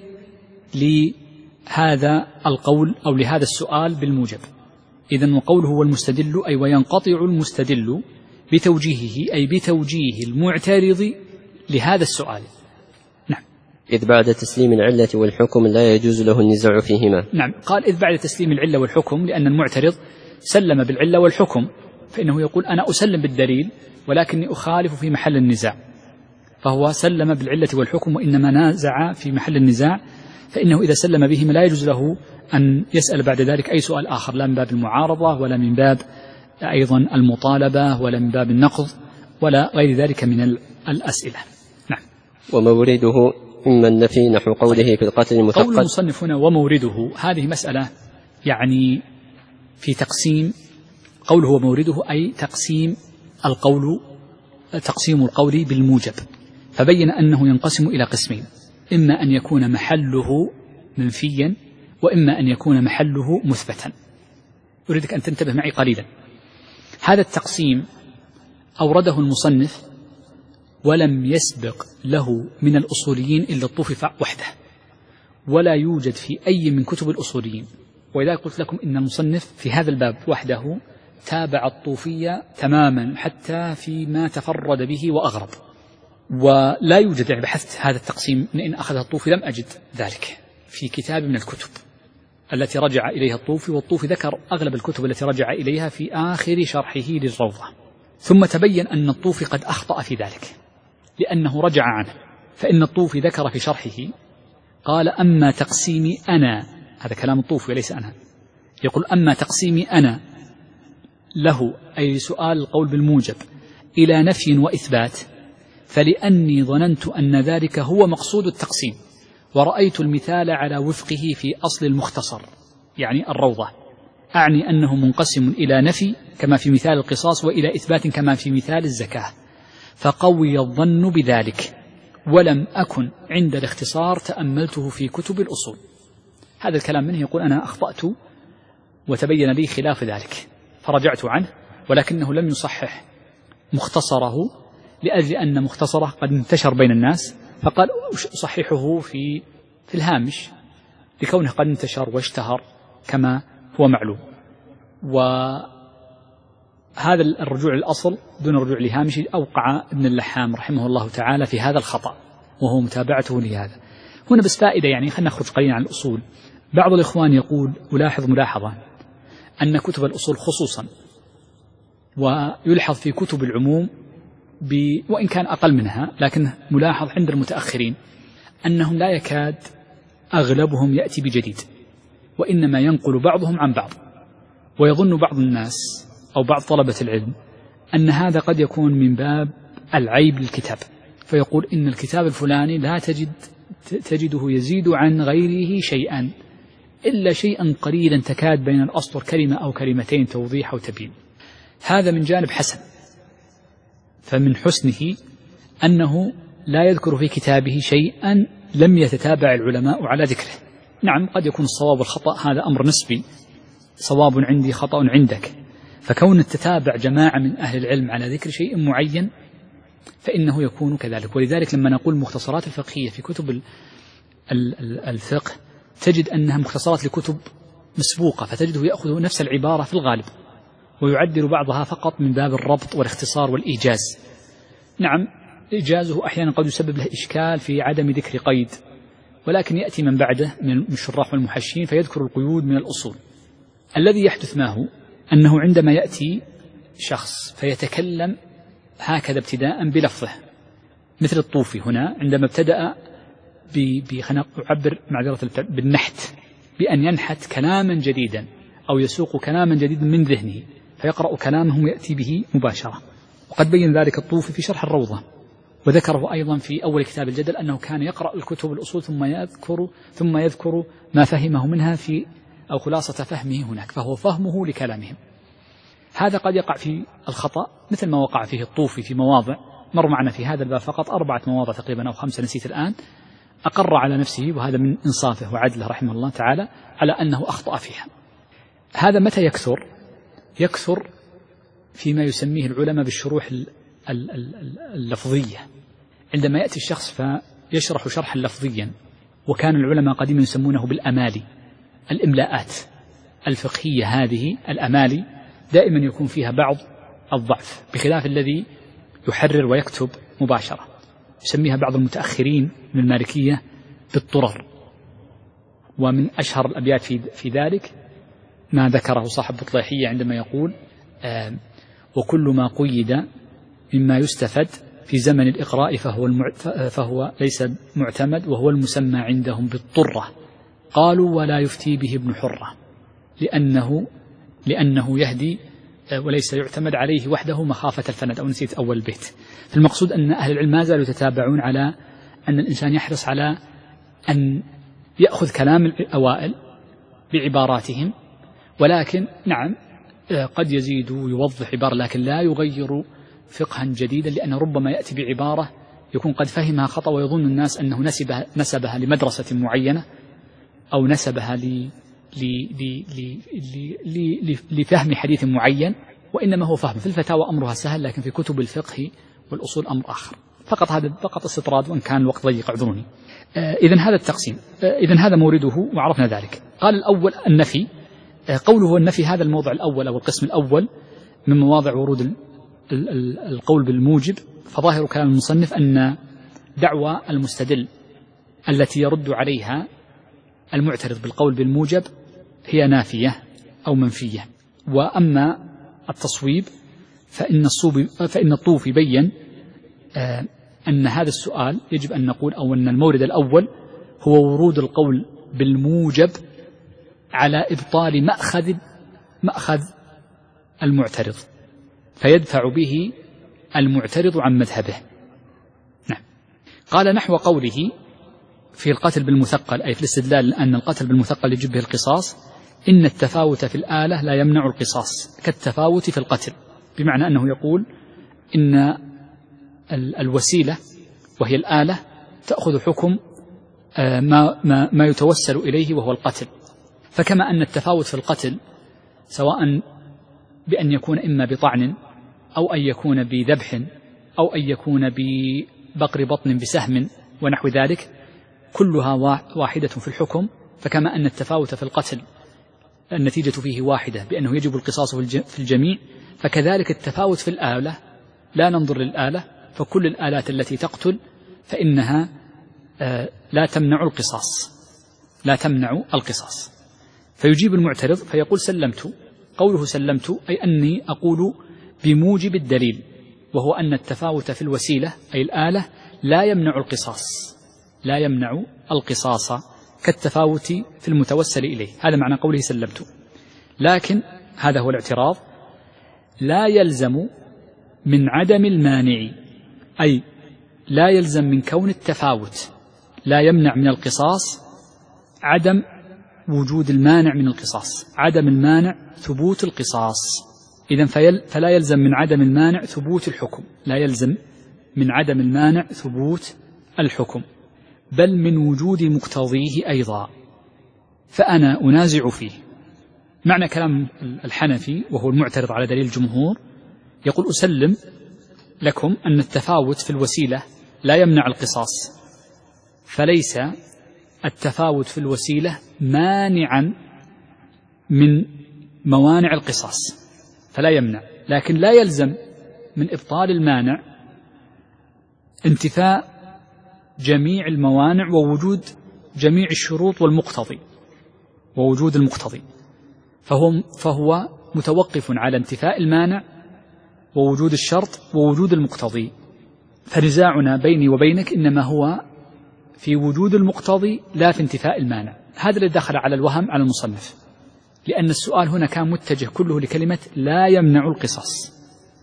لهذا القول أو لهذا السؤال بالموجب. إذن وقوله هو المستدل أي وينقطع المستدل بتوجيهه أي بتوجيه المعترض لهذا السؤال. نعم. إذ بعد تسليم العلة والحكم لا يجوز له النزاع فيهما. نعم، قال إذ بعد تسليم العلة والحكم لأن المعترض سلم بالعلة والحكم، فإنه يقول أنا أسلم بالدليل ولكني أخالف في محل النزاع، فهو سلم بالعلة والحكم وإنما نازع في محل النزاع، فإنه إذا سلم بهما لا يجوز له أن يسأل بعد ذلك أي سؤال آخر، لا من باب المعارضة ولا من باب أيضا المطالبة ولا من باب النقض ولا غير ذلك من الأسئلة. نعم. ومورده إما النفي نحو قوله في القتل المثقل. قول المصنف هنا ومورده هذه مسألة يعني في تقسيم، قوله ومورده أي تقسيم القول تقسيم القول بالموجب، فبين أنه ينقسم إلى قسمين، إما أن يكون محله منفيا وإما أن يكون محله مثبتا. أريدك أن تنتبه معي قليلا. هذا التقسيم أورده المصنف ولم يسبق له من الأصوليين إلا الطوفي وحده، ولا يوجد في أي من كتب الأصوليين، وإذا قلت لكم إن المصنف في هذا الباب وحده تابع الطوفية تماما حتى فيما تفرد به وأغرب، ولا يوجد يعني بحثت هذا التقسيم من إن أخذها الطوفي لم أجد ذلك في كتاب من الكتب التي رجع إليها الطوفي، والطوفي ذكر أغلب الكتب التي رجع إليها في آخر شرحه للروضة. ثم تبين أن الطوفي قد أخطأ في ذلك لأنه رجع عنه، فإن الطوفي ذكر في شرحه قال أما تقسيمي أنا، هذا كلام الطوفي وليس أنا، يقول أما تقسيمي أنا له أي سؤال القول بالموجب إلى نفي وإثبات فلأني ظننت أن ذلك هو مقصود التقسيم، ورأيت المثال على وفقه في أصل المختصر يعني الروضة، أعني أنه منقسم إلى نفي كما في مثال القصاص وإلى إثبات كما في مثال الزكاة، فقوي الظن بذلك، ولم أكن عند الاختصار تأملته في كتب الأصول. هذا الكلام منه يقول أنا أخطأت وتبين لي خلاف ذلك فرجعت عنه، ولكنه لم يصحح مختصره لأجل أن مختصره قد انتشر بين الناس، فقال أصححه في في الهامش لكونه قد انتشر واشتهر كما هو معلوم. وهذا الرجوع الأصل دون الرجوع لهامش أوقع ابن اللحام رحمه الله تعالى في هذا الخطأ، وهو متابعته لهذا. هنا بس فائدة يعني خلينا نخرج قليلا عن الأصول. بعض الإخوان يقول ألاحظ ملاحظة أن كتب الأصول خصوصا ويلحظ في كتب العموم وإن كان أقل منها، لكن ملاحظ عند المتأخرين أنهم لا يكاد أغلبهم يأتي بجديد، وإنما ينقل بعضهم عن بعض، ويظن بعض الناس أو بعض طلبة العلم أن هذا قد يكون من باب العيب للكتاب، فيقول إن الكتاب الفلاني لا تجد تجده يزيد عن غيره شيئا إلا شيئا قليلا تكاد بين الأسطر كلمة أو كلمتين توضيح أو تبيين. هذا من جانب حسن، فمن حسنه أنه لا يذكر في كتابه شيئا لم يتتابع العلماء على ذكره. نعم قد يكون الصواب والخطأ هذا أمر نسبي، صواب عندي خطأ عندك، فكون تتابع جماعة من أهل العلم على ذكر شيء معين فإنه يكون كذلك. ولذلك لما نقول مختصرات الفقهية في كتب الفقه تجد أنها مختصرات لكتب مسبوقة، فتجده يأخذ نفس العبارة في الغالب ويعدل بعضها فقط من باب الربط والاختصار والإيجاز. نعم إيجازه أحيانا قد يسبب له إشكال في عدم ذكر قيد، ولكن يأتي من بعده من الشراح والمحشين فيذكر القيود من الأصول. الذي يحدث ما هو أنه عندما يأتي شخص فيتكلم هكذا ابتداء بلفظه مثل الطوفي هنا عندما ابتدأ خلينا أعبر معذرة بالنحت، بأن ينحت كلاما جديدا أو يسوق كلاما جديدا من ذهنه فيقرأ كلامه يأتي به مباشرة. وقد بين ذلك الطوفي في شرح الروضة، وذكره أيضا في أول كتاب الجدل أنه كان يقرأ الكتب الأصول ثم يذكر ثم يذكر ما فهمه منها في أو خلاصة فهمه هناك، فهو فهمه لكلامهم. هذا قد يقع في الخطأ مثل ما وقع فيه الطوفي في مواضع مر معنا في هذا الباب فقط أربعة مواضع تقريبا أو خمسة نسيت الآن، أقر على نفسه وهذا من إنصافه وعدله رحمه الله تعالى على أنه أخطأ فيها. هذا متى يكثر؟ يكثر فيما يسميه العلماء بالشروح اللفظية، عندما يأتي الشخص فيشرح شرحا لفظيا، وكان العلماء قديما يسمونه بالأمالي، الإملاءات الفقهية هذه الأمالي دائما يكون فيها بعض الضعف بخلاف الذي يحرر ويكتب مباشرة، يسميها بعض المتأخرين من المالكية بالطرر. ومن أشهر الأبيات في, في ذلك ما ذكره صاحب بطليحية عندما يقول آه وكل ما قيد مما يستفد في زمن الإقراء فهو, فهو ليس معتمد وهو المسمى عندهم بالطرة، قالوا ولا يفتي به ابن حرة لأنه, لأنه يهدي وليس يعتمد عليه وحده مخافة الفند، أو نسيت أول بيت. فالمقصود أن أهل العلم ما زالوا يتتابعون على أن الإنسان يحرص على أن يأخذ كلام الأوائل بعباراتهم، ولكن نعم قد يزيد ويوضح عبارة لكن لا يغير فقها جديدا، لأنه ربما يأتي بعبارة يكون قد فهمها خطأ ويظن الناس أنه نسبها, نسبها لمدرسة معينة أو نسبها ل لفهم حديث معين، وإنما هو فهم. في الفتاوى أمرها سهل، لكن في كتب الفقه والأصول أمر آخر. فقط هذا فقط استطراد، وإن كان الوقت ضيق اعذروني. آه إذن هذا التقسيم، آه إذن هذا مورده وعرفنا ذلك. قال الأول النفي، آه قوله النفي هذا الموضع الأول أو القسم الأول من مواضع ورود ال ال ال القول بالموجب. فظاهر كلام المصنف أن دعوى المستدل التي يرد عليها المعترض بالقول بالموجب هي نافية أو منفية. وأما التصويب فإن, فإن الطوفي بين آه أن هذا السؤال يجب أن نقول أو أن المورد الأول هو ورود القول بالموجب على إبطال مأخذ, مأخذ المعترض، فيدفع به المعترض عن مذهبه. نعم. قال نحو قوله في القتل بالمثقل، أي في الاستدلال أن القتل بالمثقل يجب به القصاص، إن التفاوت في الآلة لا يمنع القصاص كالتفاوت في القتل، بمعنى أنه يقول إن الوسيلة وهي الآلة تأخذ حكم ما, ما, ما يتوسل إليه وهو القتل. فكما أن التفاوت في القتل سواء بأن يكون إما بطعن أو أن يكون بذبح أو أن يكون ببقر بطن بسهم ونحو ذلك كلها واحدة في الحكم، فكما أن التفاوت في القتل النتيجة فيه واحدة بأنه يجب القصاص في الجميع، فكذلك التفاوت في الآلة لا ننظر للآلة، فكل الآلات التي تقتل فإنها لا تمنع القصاص لا تمنع القصاص. فيجيب المعترض فيقول سلمت. قوله سلمت أي أني أقول بموجب الدليل، وهو أن التفاوت في الوسيلة أي الآلة لا يمنع القصاص لا يمنع القصاص كالتفاوت في المتوسل إليه. هذا معنى قوله سلمت. لكن هذا هو الاعتراض، لا يلزم من عدم المانع، أي لا يلزم من كون التفاوت لا يمنع من القصاص عدم وجود المانع من القصاص. عدم المانع ثبوت القصاص، إذن فلا يلزم من عدم المانع ثبوت الحكم، لا يلزم من عدم المانع ثبوت الحكم، بل من وجود مقتضيه أيضا، فأنا أنازع فيه. معنى كلام الحنفي وهو المعترض على دليل الجمهور يقول أسلم لكم أن التفاوت في الوسيلة لا يمنع القصاص، فليس التفاوت في الوسيلة مانعا من موانع القصاص، فلا يمنع، لكن لا يلزم من إبطال المانع انتفاء جميع الموانع ووجود جميع الشروط والمقتضي ووجود المقتضي، فهو, فهو متوقف على انتفاء المانع ووجود الشرط ووجود المقتضي. فنزاعنا بيني وبينك إنما هو في وجود المقتضي لا في انتفاء المانع. هذا اللي دخل على الوهم على المصنف، لأن السؤال هنا كان متجه كله لكلمة لا يمنع القصاص،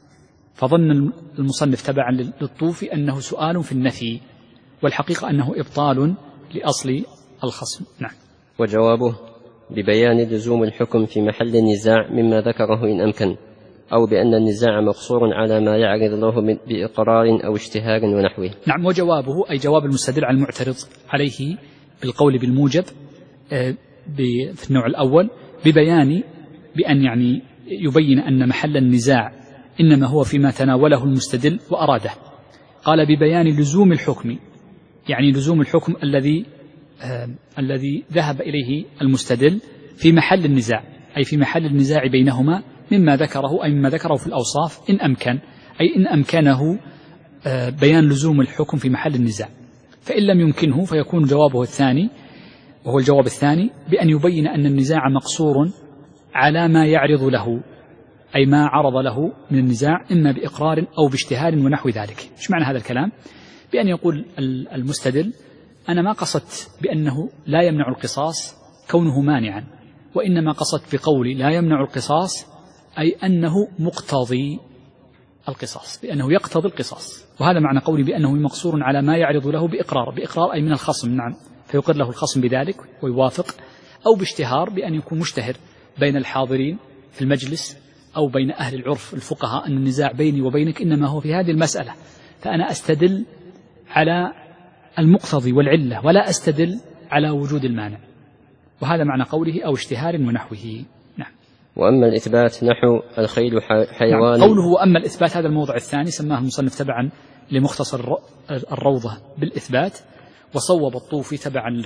فظن المصنف تبعا للطوفي أنه سؤال في النفي، والحقيقة أنه إبطال لأصل الخصم. نعم. وجوابه ببيان لزوم الحكم في محل النزاع مما ذكره إن أمكن، أو بأن النزاع مقصور على ما يعرض له بإقرار أو اشتهار ونحوه. نعم. وجوابه أي جواب المستدل على المعترض عليه بالقول بالموجب في النوع الأول ببيان بأن يعني يبين أن محل النزاع إنما هو فيما تناوله المستدل وأراده. قال ببيان لزوم الحكم، يعني لزوم الحكم الذي آه الذي ذهب إليه المستدل في محل النزاع، أي في محل النزاع بينهما مما ذكره أي مما ذكره في الأوصاف إن أمكن، أي إن أمكنه آه بيان لزوم الحكم في محل النزاع. فإن لم يمكنه فيكون جوابه الثاني، وهو الجواب الثاني، بأن يبين أن النزاع مقصور على ما يعرض له، أي ما عرض له من النزاع إما بإقرار أو باشتهار ونحو ذلك. إيش معنى هذا الكلام؟ بأن يقول المستدل أنا ما قصدت بأنه لا يمنع القصاص كونه مانعا، وإنما قصدت بقولي لا يمنع القصاص أي أنه مقتضي القصاص، بأنه يقتضي القصاص. وهذا معنى قولي بأنه مقصور على ما يعرض له بإقرار، بإقرار أي من الخصم، نعم، فيقر له الخصم بذلك ويوافق، أو باشتهار بأن يكون مشتهر بين الحاضرين في المجلس أو بين أهل العرف الفقهاء أن النزاع بيني وبينك إنما هو في هذه المسألة، فأنا أستدل على المقتضي والعلة ولا أستدل على وجود المانع. وهذا معنى قوله أو اشتهار ونحوه. نعم. وأما الإثبات نحو الخيل حيوان. نعم. قوله وأما الإثبات هذا الموضع الثاني سماه المصنف تبعا لمختصر الروضة بالإثبات، وصوب الطوفي تبعا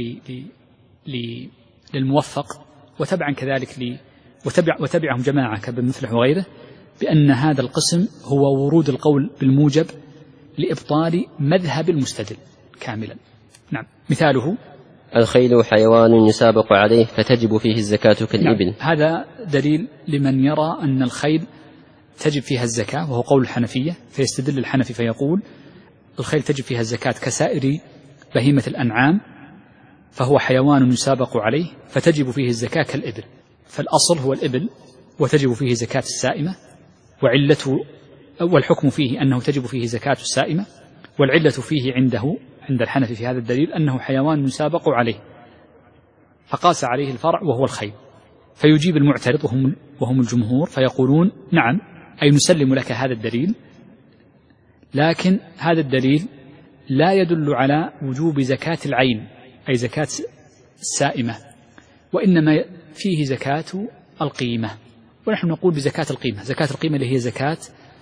للموفق، وتبعا كذلك ل وتبع وتبعهم جماعة كابن مفلح وغيره، بأن هذا القسم هو ورود القول بالموجب لإبطال مذهب المستدل كاملا. نعم. مثاله الخيل حيوان يسابق عليه فتجب فيه الزكاة كالإبل. نعم. هذا دليل لمن يرى أن الخيل تجب فيها الزكاة، وهو قول الحنفية، فيستدل الحنفي فيقول الخيل تجب فيها الزكاة كسائر بهيمة الأنعام، فهو حيوان يسابق عليه فتجب فيه الزكاة كالإبل. فالأصل هو الإبل وتجب فيه زكاة السائمة، وعلته والحكم فيه أنه تجب فيه زكاة السائمة، والعلة فيه عنده عند الحنفي في هذا الدليل أنه حيوان يسابق عليه، فقاس عليه الفرع وهو الخيل. فيجيب المعترض وهم, وهم الجمهور فيقولون نعم، أي نسلم لك هذا الدليل، لكن هذا الدليل لا يدل على وجوب زكاة العين أي زكاة السائمة، وإنما فيه زكاة القيمة. ونحن نقول بزكاة القيمة، زكاة القيمة اللي هي زكاة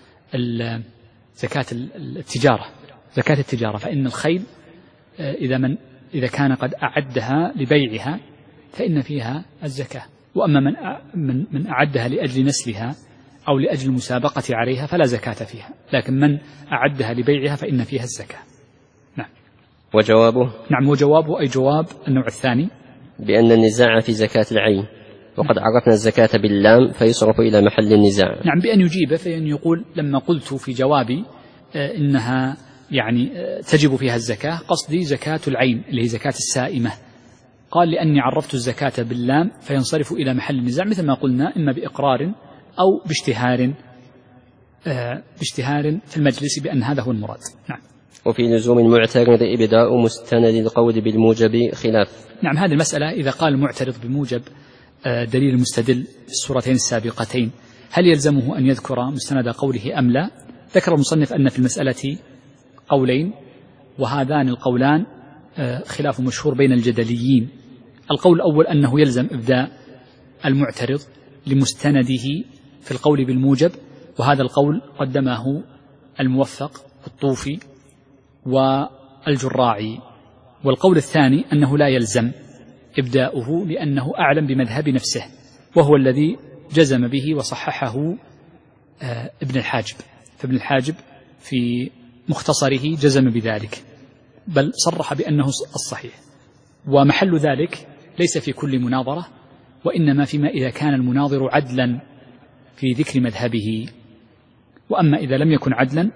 زكاة التجارة، زكاة التجارة. فإن الخيل إذا من إذا كان قد أعدها لبيعها فإن فيها الزكاة، وأما من من من أعدها لأجل نسلها أو لأجل المسابقة عليها فلا زكاة فيها، لكن من أعدها لبيعها فإن فيها الزكاة. نعم. وجوابه نعم وجوابه أي جواب النوع الثاني بأن النزاع في زكاة العين، وقد عرفنا الزكاة باللام فيصرف إلى محل النزاع. نعم. بأن يجيب فإن يقول لما قلت في جوابي إنها يعني تجب فيها الزكاة قصدي زكاة العين اللي هي زكاة السائمة، قال لأني عرفت الزكاة باللام فينصرف إلى محل النزاع، مثل ما قلنا إما بإقرار أو باشتهار باشتهار في المجلس بأن هذا هو المراد. نعم. وفي لزوم المعترض إبداء مستند القول بالموجب خلاف. نعم. هذه المسألة إذا قال المعترض بموجب دليل المستدل في السورتين السابقتين هل يلزمه أن يذكر مستند قوله أم لا؟ ذكر المصنف أن في المسألة قولين، وهذان القولان خلاف مشهور بين الجدليين. القول الأول أنه يلزم إبداء المعترض لمستنده في القول بالموجب، وهذا القول قدمه الموفق الطوفي والجراعي. والقول الثاني أنه لا يلزم إبداؤه لأنه أعلم بمذهب نفسه، وهو الذي جزم به وصححه ابن الحاجب، فابن الحاجب في مختصره جزم بذلك بل صرح بأنه الصحيح. ومحل ذلك ليس في كل مناظرة، وإنما فيما إذا كان المناظر عدلا في ذكر مذهبه، وأما إذا لم يكن عدلا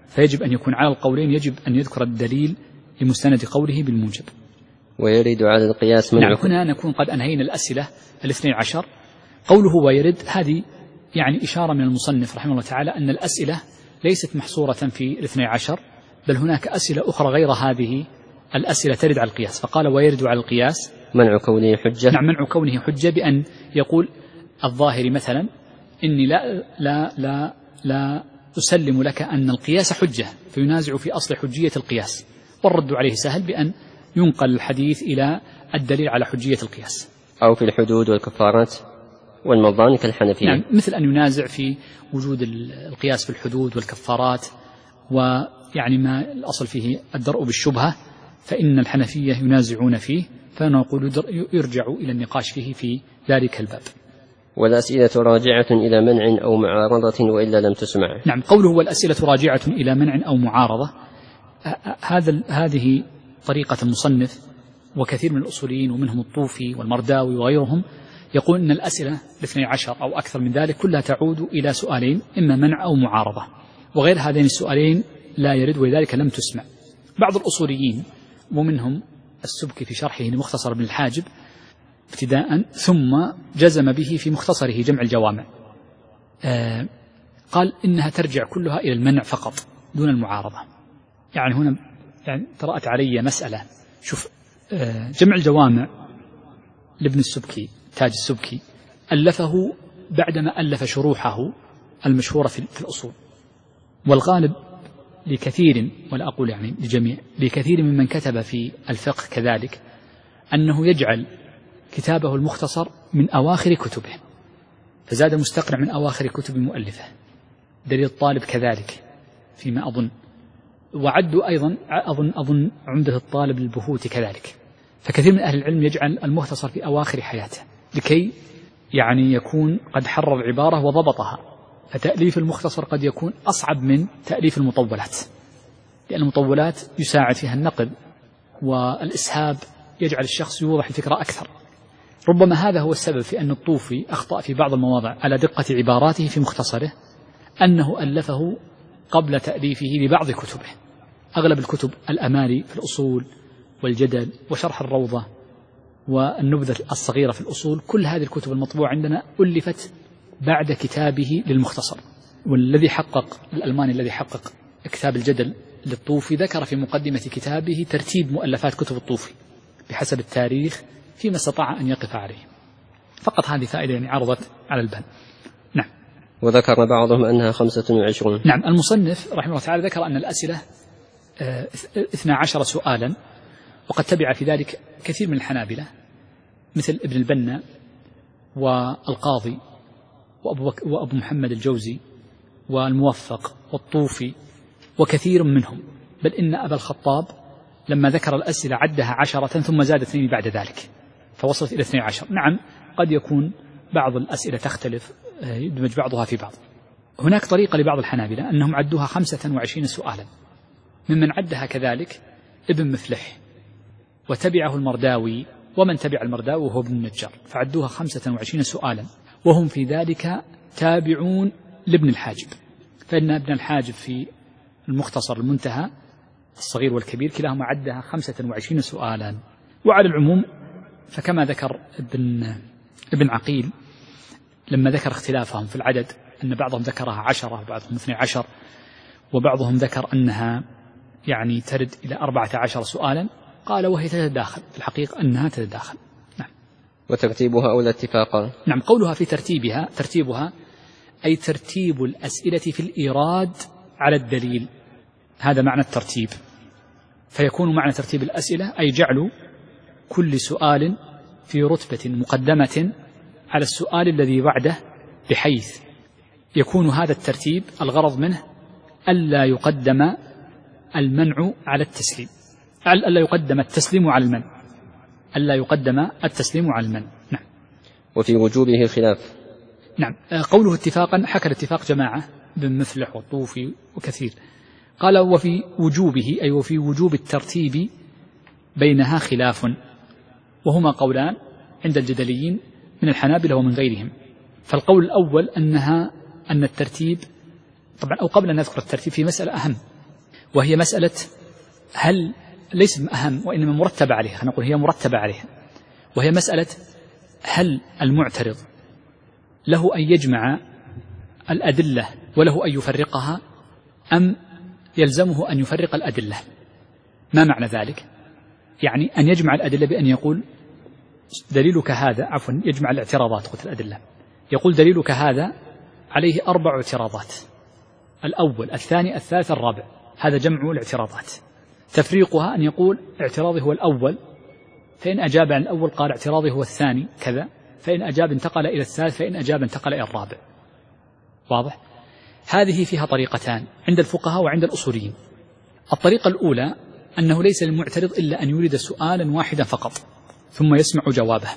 فيجب أن يكون على القولين يجب أن يذكر الدليل لمستند قوله بالموجب. ويرد على القياس منع. نعم هنا نكون قد أنهينا الأسئلة الاثنين عشر. قوله ويرد هذه يعني إشارة من المصنف رحمه الله تعالى أن الأسئلة ليست محصورة في الاثني عشر، بل هناك أسئلة أخرى غير هذه الأسئلة ترد على القياس، فقال ويرد على القياس منع كونه حجة. نعم منع كونه حجة بأن يقول الظاهر مثلا إني لا لا لا لا أسلم لك أن القياس حجة، فينازع في أصل حجية القياس، والرد عليه سهل بأن ينقل الحديث إلى الدليل على حجية القياس. أو في الحدود والكفارات والمظان كالحنفية. نعم مثل أن ينازع في وجود القياس في الحدود والكفارات، ويعني ما الأصل فيه الدرء بالشبهة، فإن الحنفية ينازعون فيه، فنقول يرجع إلى النقاش فيه في ذلك الباب. والأسئلة راجعة إلى منع أو معارضة وإلا لم تسمع. نعم قوله والأسئلة راجعة إلى منع أو معارضة، هذا هذه طريقة المصنف وكثير من الأصوليين ومنهم الطوفي والمرداوي وغيرهم يقول أن الأسئلة الاثني عشر أو أكثر من ذلك كلها تعود إلى سؤالين، إما منع أو معارضة، وغير هذين السؤالين لا يرد ولذلك لم تسمع. بعض الأصوليين ومنهم السبكي في شرحه لمختصر ابن الحاجب ابتداء ثم جزم به في مختصره جمع الجوامع، آه قال إنها ترجع كلها إلى المنع فقط دون المعارضة. يعني هنا يعني طرأت علي مسألة، شوف آه جمع الجوامع لابن السبكي تاج السبكي ألفه بعدما ألف شروحه المشهورة في الأصول، والغالب لكثير ولا أقول يعني لجميع لكثير ممن كتب في الفقه كذلك أنه يجعل كتابه المختصر من أواخر كتبه، فزاد مستقرع من أواخر كتب مؤلفه، دليل الطالب كذلك فيما أظن، وعدوا أيضا أظن أظن عمدة الطالب للبهوت كذلك. فكثير من أهل العلم يجعل المختصر في أواخر حياته لكي يعني يكون قد حرر العبارة وضبطها، فتأليف المختصر قد يكون أصعب من تأليف المطولات، لأن المطولات يساعد فيها النقل والإسهاب، يجعل الشخص يوضح الفكرة أكثر. ربما هذا هو السبب في أن الطوفي أخطأ في بعض المواضع على دقة عباراته في مختصره، أنه ألفه قبل تأليفه لبعض كتبه. أغلب الكتب الأمالي في الأصول والجدل وشرح الروضة والنبذة الصغيرة في الأصول، كل هذه الكتب المطبوعة عندنا ألفت بعد كتابه للمختصر. والذي حقق الألماني الذي حقق كتاب الجدل للطوفي ذكر في مقدمة كتابه ترتيب مؤلفات كتب الطوفي بحسب التاريخ فيما استطاع أن يقف عليه. فقط هذه فائدة يعني عرضت على البال. نعم. وذكر بعضهم أنها خمسة وعشرون. نعم المصنف رحمه الله تعالى ذكر أن الأسئلة اثنا عشر سؤالا، وقد تبع في ذلك كثير من الحنابلة مثل ابن البنا والقاضي وأبو, وأبو محمد الجوزي والموفق والطوفي وكثير منهم، بل إن أبا الخطاب لما ذكر الأسئلة عدها عشرة ثم زاد اثنين بعد ذلك فوصلت إلى اثني عشر. نعم قد يكون بعض الأسئلة تختلف يدمج بعضها في بعض. هناك طريقة لبعض الحنابلة أنهم عدوها خمسة وعشرين سؤالا، ممن عدها كذلك ابن مفلح وتبعه المرداوي ومن تبع المرداوي وهو ابن النجار، فعدوها خمسة وعشرين سؤالا، وهم في ذلك تابعون لابن الحاجب، فإن ابن الحاجب في المختصر المنتهى الصغير والكبير كلاهما عدها خمسة وعشرين سؤالا. وعلى العموم فكما ذكر ابن, ابن عقيل لما ذكر اختلافهم في العدد أن بعضهم ذكرها عشرة وبعضهم اثني عشر، وبعضهم ذكر أنها يعني ترد إلى أربعة عشر سؤالا، قال وهي تتداخل، في الحقيقة أنها تتداخل. نعم. وترتيبها أولى اتفاقا. نعم قولها في ترتيبها ترتيبها أي ترتيب الأسئلة في الإيراد على الدليل، هذا معنى الترتيب. فيكون معنى ترتيب الأسئلة أي جعل كل سؤال في رتبة مقدمة على السؤال الذي بعده، بحيث يكون هذا الترتيب الغرض منه ألا يقدم المنع على التسليم، ألا يقدم التسليم على المنع، ألا يقدم التسليم على المنع. نعم. وفي وجوبه خلاف. نعم قوله اتفاقا حكى الاتفاق جماعة بن مفلح والطوفي وكثير، قال وفي وجوبه أي وفي وجوب الترتيب بينها خلاف، وهما قولان عند الجدليين من الحنابلة ومن غيرهم. فالقول الأول أنها أن الترتيب طبعا، أو قبل أن نذكر الترتيب في مسألة أهم، وهي مسألة هل ليس أهم وإنما مرتبة عليها، نقول هي مرتبة عليها، وهي مسألة هل المعترض له أن يجمع الأدلة وله أن يفرقها أم يلزمه أن يفرق الأدلة؟ ما معنى ذلك؟ يعني أن يجمع الأدلة بأن يقول دليلك هذا، عفوا يجمع الاعتراضات، قلت الأدلة، يقول دليلك هذا عليه أربع اعتراضات، الأول الثاني الثالث الرابع، هذا جمع الاعتراضات. تفريقها أن يقول اعتراضي هو الأول، فإن أجاب عن الأول قال اعتراضي هو الثاني كذا، فإن أجاب انتقل إلى الثالث، فإن أجاب انتقل إلى الرابع. واضح؟ هذه فيها طريقتان عند الفقهاء وعند الأصوليين. الطريقة الأولى أنه ليس للمعترض إلا أن يريد سؤالا واحدا فقط ثم يسمع جوابه،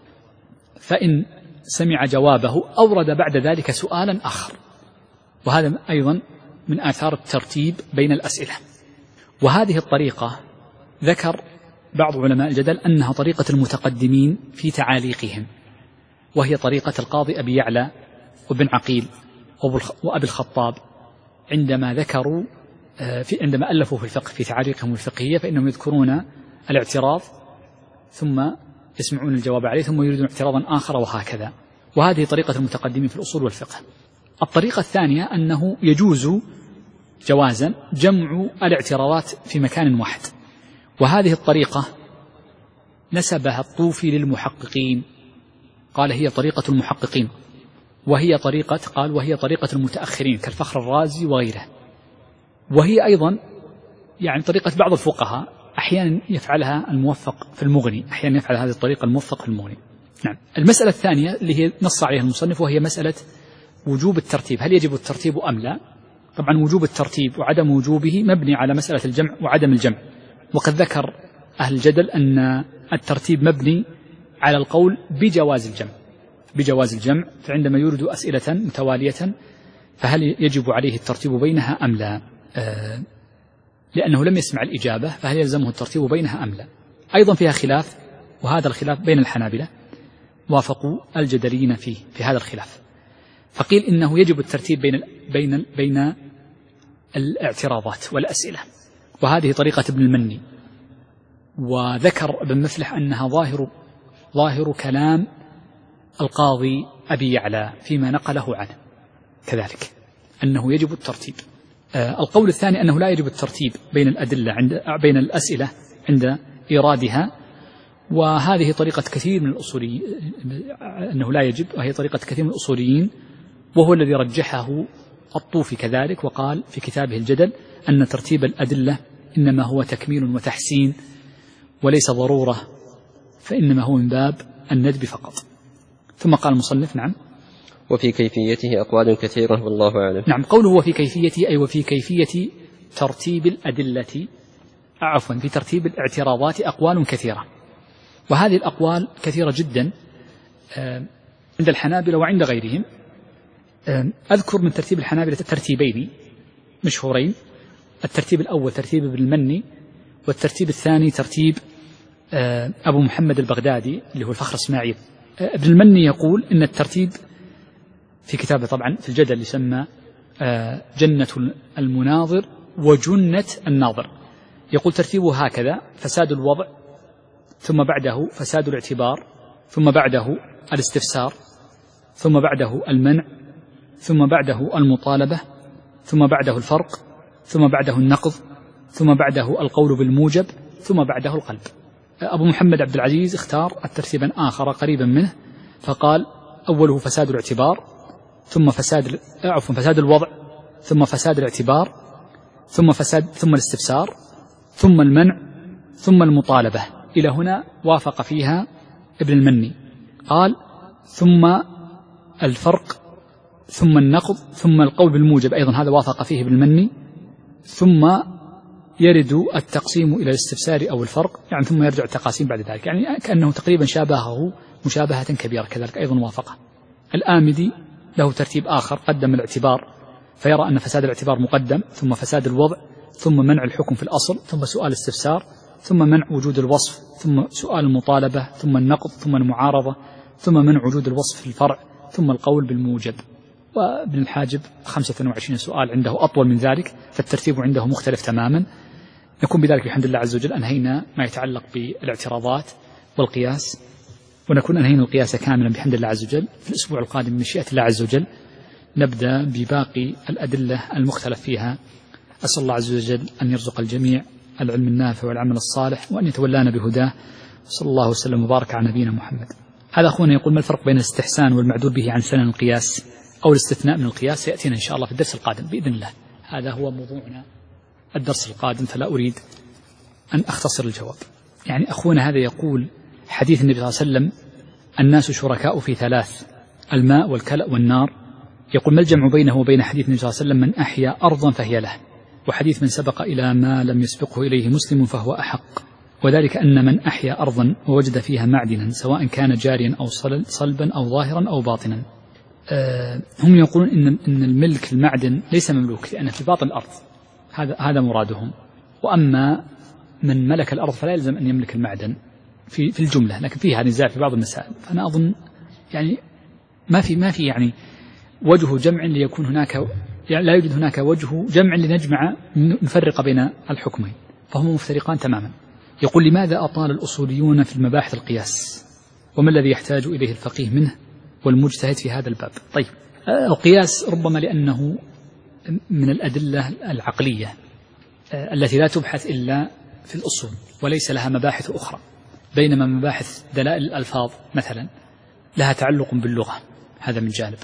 فإن سمع جوابه أورد بعد ذلك سؤالا آخر، وهذا أيضا من آثار الترتيب بين الأسئلة. وهذه الطريقة ذكر بعض علماء الجدل أنها طريقة المتقدمين في تعاليقهم، وهي طريقة القاضي أبي يعلى وابن عقيل وأبي الخطاب عندما ذكروا في عندما ألفوا في الفقه في تعاليقهم الفقهية، فإنهم يذكرون الاعتراض ثم يسمعون الجواب عليه ثم يريدون اعتراضا آخر وهكذا. وهذه طريقة المتقدمين في الأصول والفقه. الطريقة الثانية أنه يجوز جوازا جمع الاعتراضات في مكان واحد، وهذه الطريقة نسبها الطوفي للمحققين، قال هي طريقة المحققين، وهي طريقة قال وهي طريقة المتأخرين كالفخر الرازي وغيره، وهي أيضا يعني طريقة بعض الفقهاء أحيانا يفعلها الموفق في المغني، أحيانا يفعل هذه الطريقة الموفق في المغني. نعم. المسألة الثانية اللي هي نص عليها المصنف وهي مسألة وجوب الترتيب، هل يجب الترتيب أم لا؟ طبعا وجوب الترتيب وعدم وجوبه مبني على مسألة الجمع وعدم الجمع، وقد ذكر أهل الجدل أن الترتيب مبني على القول بجواز الجمع بجواز الجمع فعندما يورد أسئلة متوالية فهل يجب عليه الترتيب بينها أم لا؟ آه لأنه لم يسمع الإجابة فهل يلزمه الترتيب بينها أم لا؟ أيضا فيها خلاف، وهذا الخلاف بين الحنابلة، وافقوا الجدليين فيه في هذا الخلاف، فقيل إنه يجب الترتيب بين بين بين الاعتراضات والأسئلة، وهذه طريقة ابن المني. وذكر ابن مفلح أنها ظاهر ظاهر كلام القاضي أبي يعلى فيما نقله عنه كذلك أنه يجب الترتيب. آه القول الثاني أنه لا يجب الترتيب بين الأدلة عند بين الأسئلة عند إيرادها، وهذه طريقة كثير من الأصوليين أنه لا يجب، وهي طريقة كثير من الأصوليين، وهو الذي رجحه الطوفي كذلك، وقال في كتابه الجدل أن ترتيب الأدلة إنما هو تكميل وتحسين وليس ضرورة، فإنما هو من باب الندب فقط. ثم قال المصنف نعم وفي كيفيته أقوال كثيرة والله أعلم. نعم، قوله وفي كيفيته أي وفي كيفية ترتيب الأدلة، عفوا في ترتيب الاعتراضات أقوال كثيرة، وهذه الأقوال كثيرة جدا عند الحنابلة وعند غيرهم. أذكر من ترتيب الحنابلة ترتيبين مشهورين، الترتيب الأول ترتيب ابن المني، والترتيب الثاني ترتيب أبو محمد البغدادي اللي هو الفخر اسماعيل. ابن المني يقول إن الترتيب في كتابه طبعا في الجدل يسمى جنة المناظر وجنة الناظر، يقول ترتيبه هكذا: فساد الوضع، ثم بعده فساد الاعتبار، ثم بعده الاستفسار، ثم بعده المنع، ثم بعده المطالبة، ثم بعده الفرق، ثم بعده النقض، ثم بعده القول بالموجب، ثم بعده القلب. أبو محمد عبد العزيز اختار الترتيبا آخر قريبا منه، فقال أوله فساد الاعتبار، ثم فساد عفوا فساد الوضع، ثم فساد الاعتبار، ثم فساد ثم الاستفسار، ثم المنع، ثم المطالبة. إلى هنا وافق فيها ابن المني. قال ثم الفرق، ثم النقض، ثم القول بالموجب، أيضا هذا وافق فيه ابن المني، ثم يرد التقسيم إلى الاستفسار أو الفرق، يعني ثم يرجع التقاسيم بعد ذلك، يعني كأنه تقريبا شابهه مشابهة كبيرة، كذلك أيضا وافقه. الآمدي له ترتيب آخر، قدم الاعتبار فيرى أن فساد الاعتبار مقدم، ثم فساد الوضع، ثم منع الحكم في الأصل، ثم سؤال الاستفسار، ثم منع وجود الوصف، ثم سؤال المطالبة، ثم النقض، ثم المعارضة، ثم منع وجود الوصف في الفرع، ثم القول بالموجب. وابن الحاجب خمسة وعشرين سؤال عنده أطول من ذلك، فالترتيب عنده مختلف تماما. نكون بذلك بحمد الله عز وجل أنهينا ما يتعلق بالاعتراضات والقياس، ونكون أنهينا القياس كاملا بحمد الله عز وجل. في الأسبوع القادم بمشيئة الله عز وجل نبدأ بباقي الأدلة المختلف فيها. أسأل الله عز وجل أن يرزق الجميع العلم النافع والعمل الصالح، وأن يتولانا بهداه. صلى الله وسلم وبارك على نبينا محمد. هذا أخونا يقول: ما الفرق بين الاستحسان والمعدول به عن سنن القياس أو الاستثناء من القياس؟ يأتينا إن شاء الله في الدرس القادم بإذن الله. هذا هو موضوعنا الدرس القادم، فلا أريد أن أختصر الجواب. يعني أخونا هذا يقول: حديث النبي صلى الله عليه وسلم الناس شركاء في ثلاث: الماء والكلأ والنار. يقول: ما الجمع بينه وبين حديث النبي صلى الله عليه وسلم من أحيا أرضا فهي له، وحديث من سبق إلى ما لم يسبقه إليه مسلم فهو أحق، وذلك أن من أحيا أرضا ووجد فيها معدنا سواء كان جاريا أو صلبا أو ظاهرا أو باطنا. أه هم يقولون إن, إن الملك المعدن ليس مملوك لأنه في باطن الأرض، هذا هذا مرادهم. وأما من ملك الأرض فلا يلزم أن يملك المعدن في في الجملة، لكن فيها نزاع في بعض المسائل. فأنا أظن يعني ما في ما في يعني وجه جمع ليكون هناك، يعني لا يوجد هناك وجه جمع لنجمع نفرق بين الحكمين، فهما مفترقان تماما. يقول: لماذا أطال الأصوليون في المباحث القياس، وما الذي يحتاج إليه الفقيه منه والمجتهد في هذا الباب؟ طيب، القياس ربما لأنه من الأدلة العقلية التي لا تبحث إلا في الأصول وليس لها مباحث أخرى، بينما مباحث دلائل الألفاظ مثلا لها تعلق باللغة، هذا من جانب.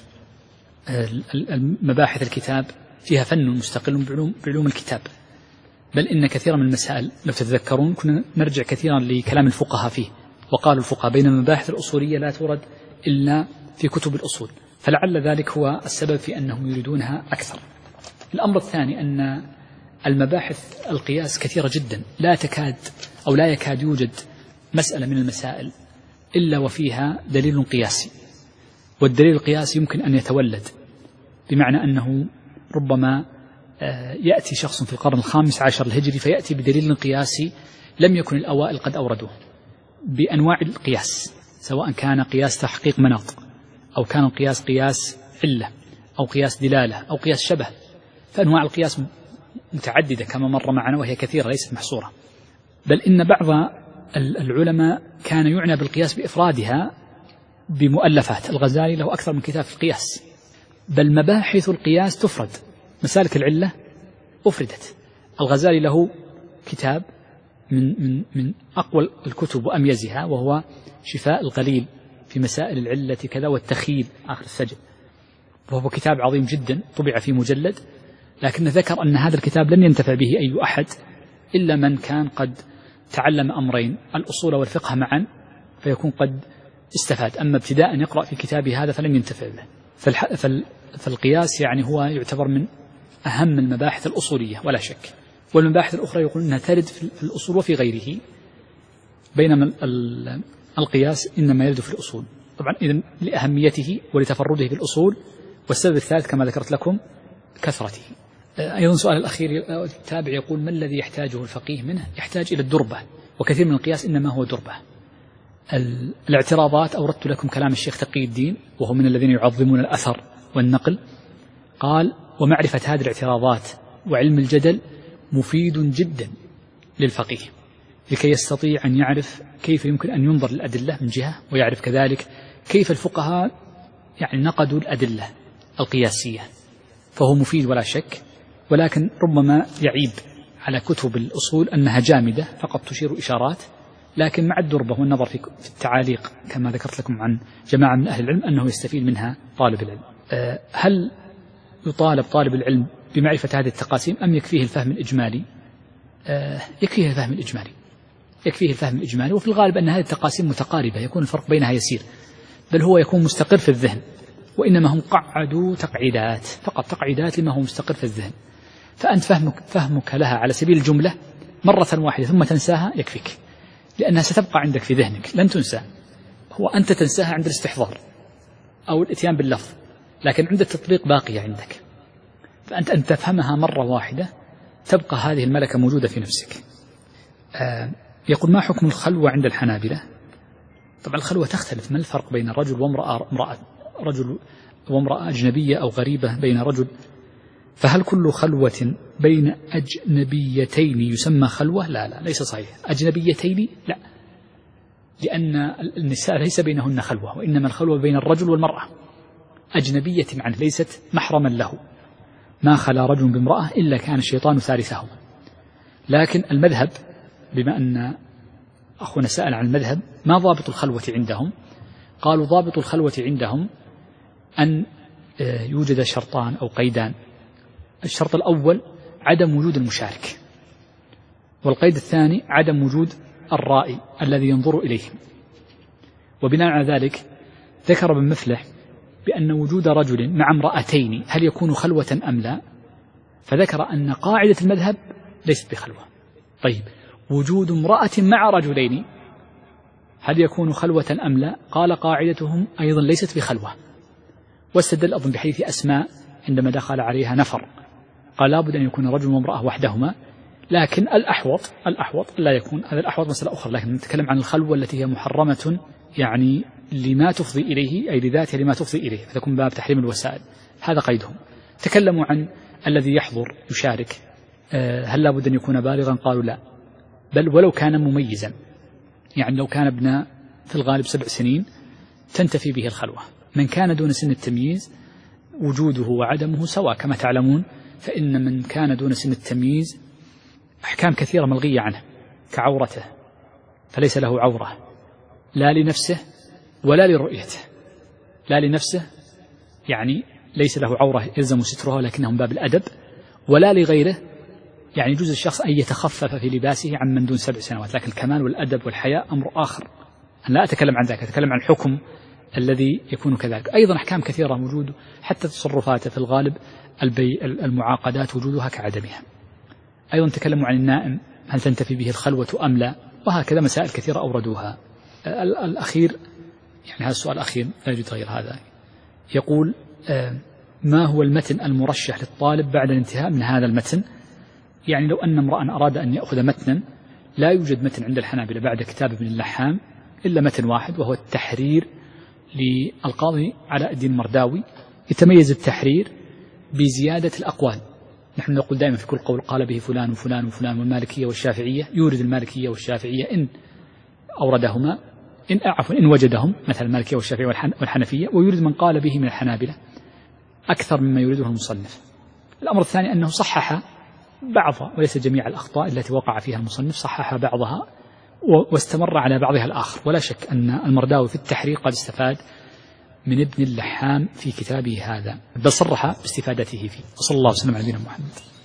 مباحث الكتاب فيها فن مستقل بعلوم, بعلوم الكتاب، بل إن كثيرا من المسائل لو تتذكرون كنا نرجع كثيرا لكلام الفقهاء فيه، وقالوا الفقهاء بينما المباحث الأصولية لا تورد إلا في كتب الأصول، فلعل ذلك هو السبب في أنهم يريدونها أكثر. الأمر الثاني أن المباحث القياس كثيرة جدا، لا تكاد أو لا يكاد يوجد مسألة من المسائل إلا وفيها دليل قياسي، والدليل القياسي يمكن أن يتولد، بمعنى أنه ربما يأتي شخص في القرن الخامس عشر الهجري فيأتي بدليل قياسي لم يكن الأوائل قد أوردوه، بأنواع القياس، سواء كان قياس تحقيق مناط أو كان القياس قياس علة أو قياس دلالة أو قياس شبه. فأنواع القياس متعددة كما مر معنا، وهي كثيرة ليست محصورة، بل إن بعض العلماء كان يعنى بالقياس بإفرادها بمؤلفات. الغزالي له أكثر من كتاب في القياس، بل مباحث القياس تفرد، مسالك العلة أفردت. الغزالي له كتاب من, من, من أقوى الكتب وأميزها، وهو شفاء الغليل في مسائل العلة كذا والتخيل آخر السجل، وهو كتاب عظيم جدا طبع في مجلد، لكن ذكر أن هذا الكتاب لن ينتفع به أي أحد إلا من كان قد تعلم أمرين، الأصول والفقه معا، فيكون قد استفاد. أما ابتداء يقرأ في كتابه هذا فلن ينتفع به. فالقياس يعني هو يعتبر من أهم المباحث الأصولية ولا شك، والمباحث الأخرى يقول أنها ترد في الأصول وفي غيره، بينما القياس إنما يرد في الأصول. طبعا إذن لأهميته ولتفرده بالأصول، والسبب الثالث كما ذكرت لكم كثرته. أيضا سؤال الأخير التابع يقول: ما الذي يحتاجه الفقيه منه؟ يحتاج إلى الدربة، وكثير من القياس إنما هو دربة. الاعتراضات أوردت لكم كلام الشيخ تقي الدين، وهو من الذين يعظمون الأثر والنقل، قال: ومعرفة هذه الاعتراضات وعلم الجدل مفيد جدا للفقيه لكي يستطيع أن يعرف كيف يمكن أن ينظر للأدلة من جهة، ويعرف كذلك كيف الفقهاء يعني نقدوا الأدلة القياسية، فهو مفيد ولا شك. ولكن ربما يعيب على كتب الأصول أنها جامدة فقط تشير إشارات، لكن مع الدربة والنظر في التعاليق كما ذكرت لكم عن جماعة من أهل العلم أنه يستفيد منها طالب العلم. هل يطالب طالب العلم بمعرفة هذه التقاسيم أم يكفيه الفهم الإجمالي؟ يكفيه الفهم الإجمالي، يكفيه الفهم الإجمالي. وفي الغالب أن هذه التقاسيم متقاربة، يكون الفرق بينها يسير، بل هو يكون مستقر في الذهن، وإنما هم قعدوا تقعيدات فقط، تقعيدات لما هو مستقر في الذهن. فأنت فهمك, فهمك لها على سبيل الجملة مرة واحدة ثم تنساها يكفيك، لأنها ستبقى عندك في ذهنك لن تنسى. هو أنت تنساها عند الاستحضار أو الاتيان باللفظ، لكن عند التطبيق باقية عندك. فأنت أن تفهمها مرة واحدة تبقى هذه الملكة موجودة في نفسك. آه يقول: ما حكم الخلوة عند الحنابلة؟ طبعا الخلوة تختلف، ما الفرق بين الرجل وامرأة، امرأة رجل وامرأة أجنبية أو غريبة بين رجل، فهل كل خلوة بين أجنبيتين يسمى خلوة؟ لا لا ليس صحيح. أجنبيتين لا، لأن النساء ليس بينهن خلوة، وإنما الخلوة بين الرجل والمرأة. أجنبية عنه ليست محرما له، ما خلا رجل بامرأة إلا كان الشيطان ثالثهما. لكن المذهب، بما أن أخونا سأل عن المذهب، ما ضابط الخلوة عندهم؟ قالوا ضابط الخلوة عندهم أن يوجد شرطان أو قيدان. الشرط الأول عدم وجود المشارك، والقيد الثاني عدم وجود الرائي الذي ينظر إليهم. وبناء على ذلك ذكر ابن مفلح بأن وجود رجل مع امرأتين هل يكون خلوة أم لا، فذكر أن قاعدة المذهب ليست بخلوة. طيب وجود امرأة مع رجلين هل يكون خلوة أم لا؟ قال قاعدتهم أيضا ليست بخلوة. واستدل أظن بحديث أسماء عندما دخل عليها نفر، قال لابد أن يكون رجل وامرأة وحدهما، لكن الأحوط الأحوط لا يكون هذا. الأحوط مسألة أخرى، لكن نتكلم عن الخلوة التي هي محرمة يعني لما تفضي إليه، أي لذاتها لما تفضي إليه، فتكون باب تحريم الوسائل. هذا قيدهم. تكلموا عن الذي يحضر يشارك، هل لابد أن يكون بالغا؟ قالوا لا، بل ولو كان مميزا، يعني لو كان ابن في الغالب سبع سنين تنتفي به الخلوة. من كان دون سن التمييز وجوده وعدمه سواء كما تعلمون، فإن من كان دون سن التمييز أحكام كثيرة ملغية عنه، كعورته، فليس له عورة لا لنفسه ولا لرؤيته. لا لنفسه يعني ليس له عورة يلزم سترها لكنهم باب الأدب، ولا لغيره يعني يجوز الشخص أن يتخفف في لباسه عن من دون سبع سنوات، لكن الكمال والأدب والحياء أمر آخر. أنا لا أتكلم عن ذلك، أتكلم عن حكم الذي يكون كذلك. أيضا أحكام كثيرة موجود، حتى تصرفاته في الغالب البي المعاقدات وجودها كعدمها. أيضا تكلموا عن النائم هل تنتفي به الخلوة أم لا، وهكذا مسائل كثيرة أوردوها. الأخير يعني هذا السؤال الأخير لا يوجد غير هذا، يقول ما هو المتن المرشح للطالب بعد الانتهاء من هذا المتن؟ يعني لو أن امرأ أراد أن يأخذ متنا، لا يوجد متن عند الحنابلة بعد كتاب ابن اللحام إلا متن واحد، وهو التحرير للقاضي علاء الدين المرداوي. يتميز التحرير بزيادة الأقوال. نحن نقول دائما في كل قول قال به فلان وفلان وفلان، والمالكية والشافعية يورد المالكية والشافعية إن أوردهما، إن عفوا إن وجدهم، مثل المالكية والشافعية والحنفية، ويورد من قال به من الحنابلة أكثر مما يريده المصنف. الأمر الثاني أنه صحح بعضها وليس جميع الأخطاء التي وقع فيها المصنف، صحح بعضها واستمر على بعضها الآخر. ولا شك أن المرداوي في التحرير قد استفاد من ابن اللحام في كتابه هذا، بل صرح باستفادته فيه. وصلى الله وسلم على نبينا محمد.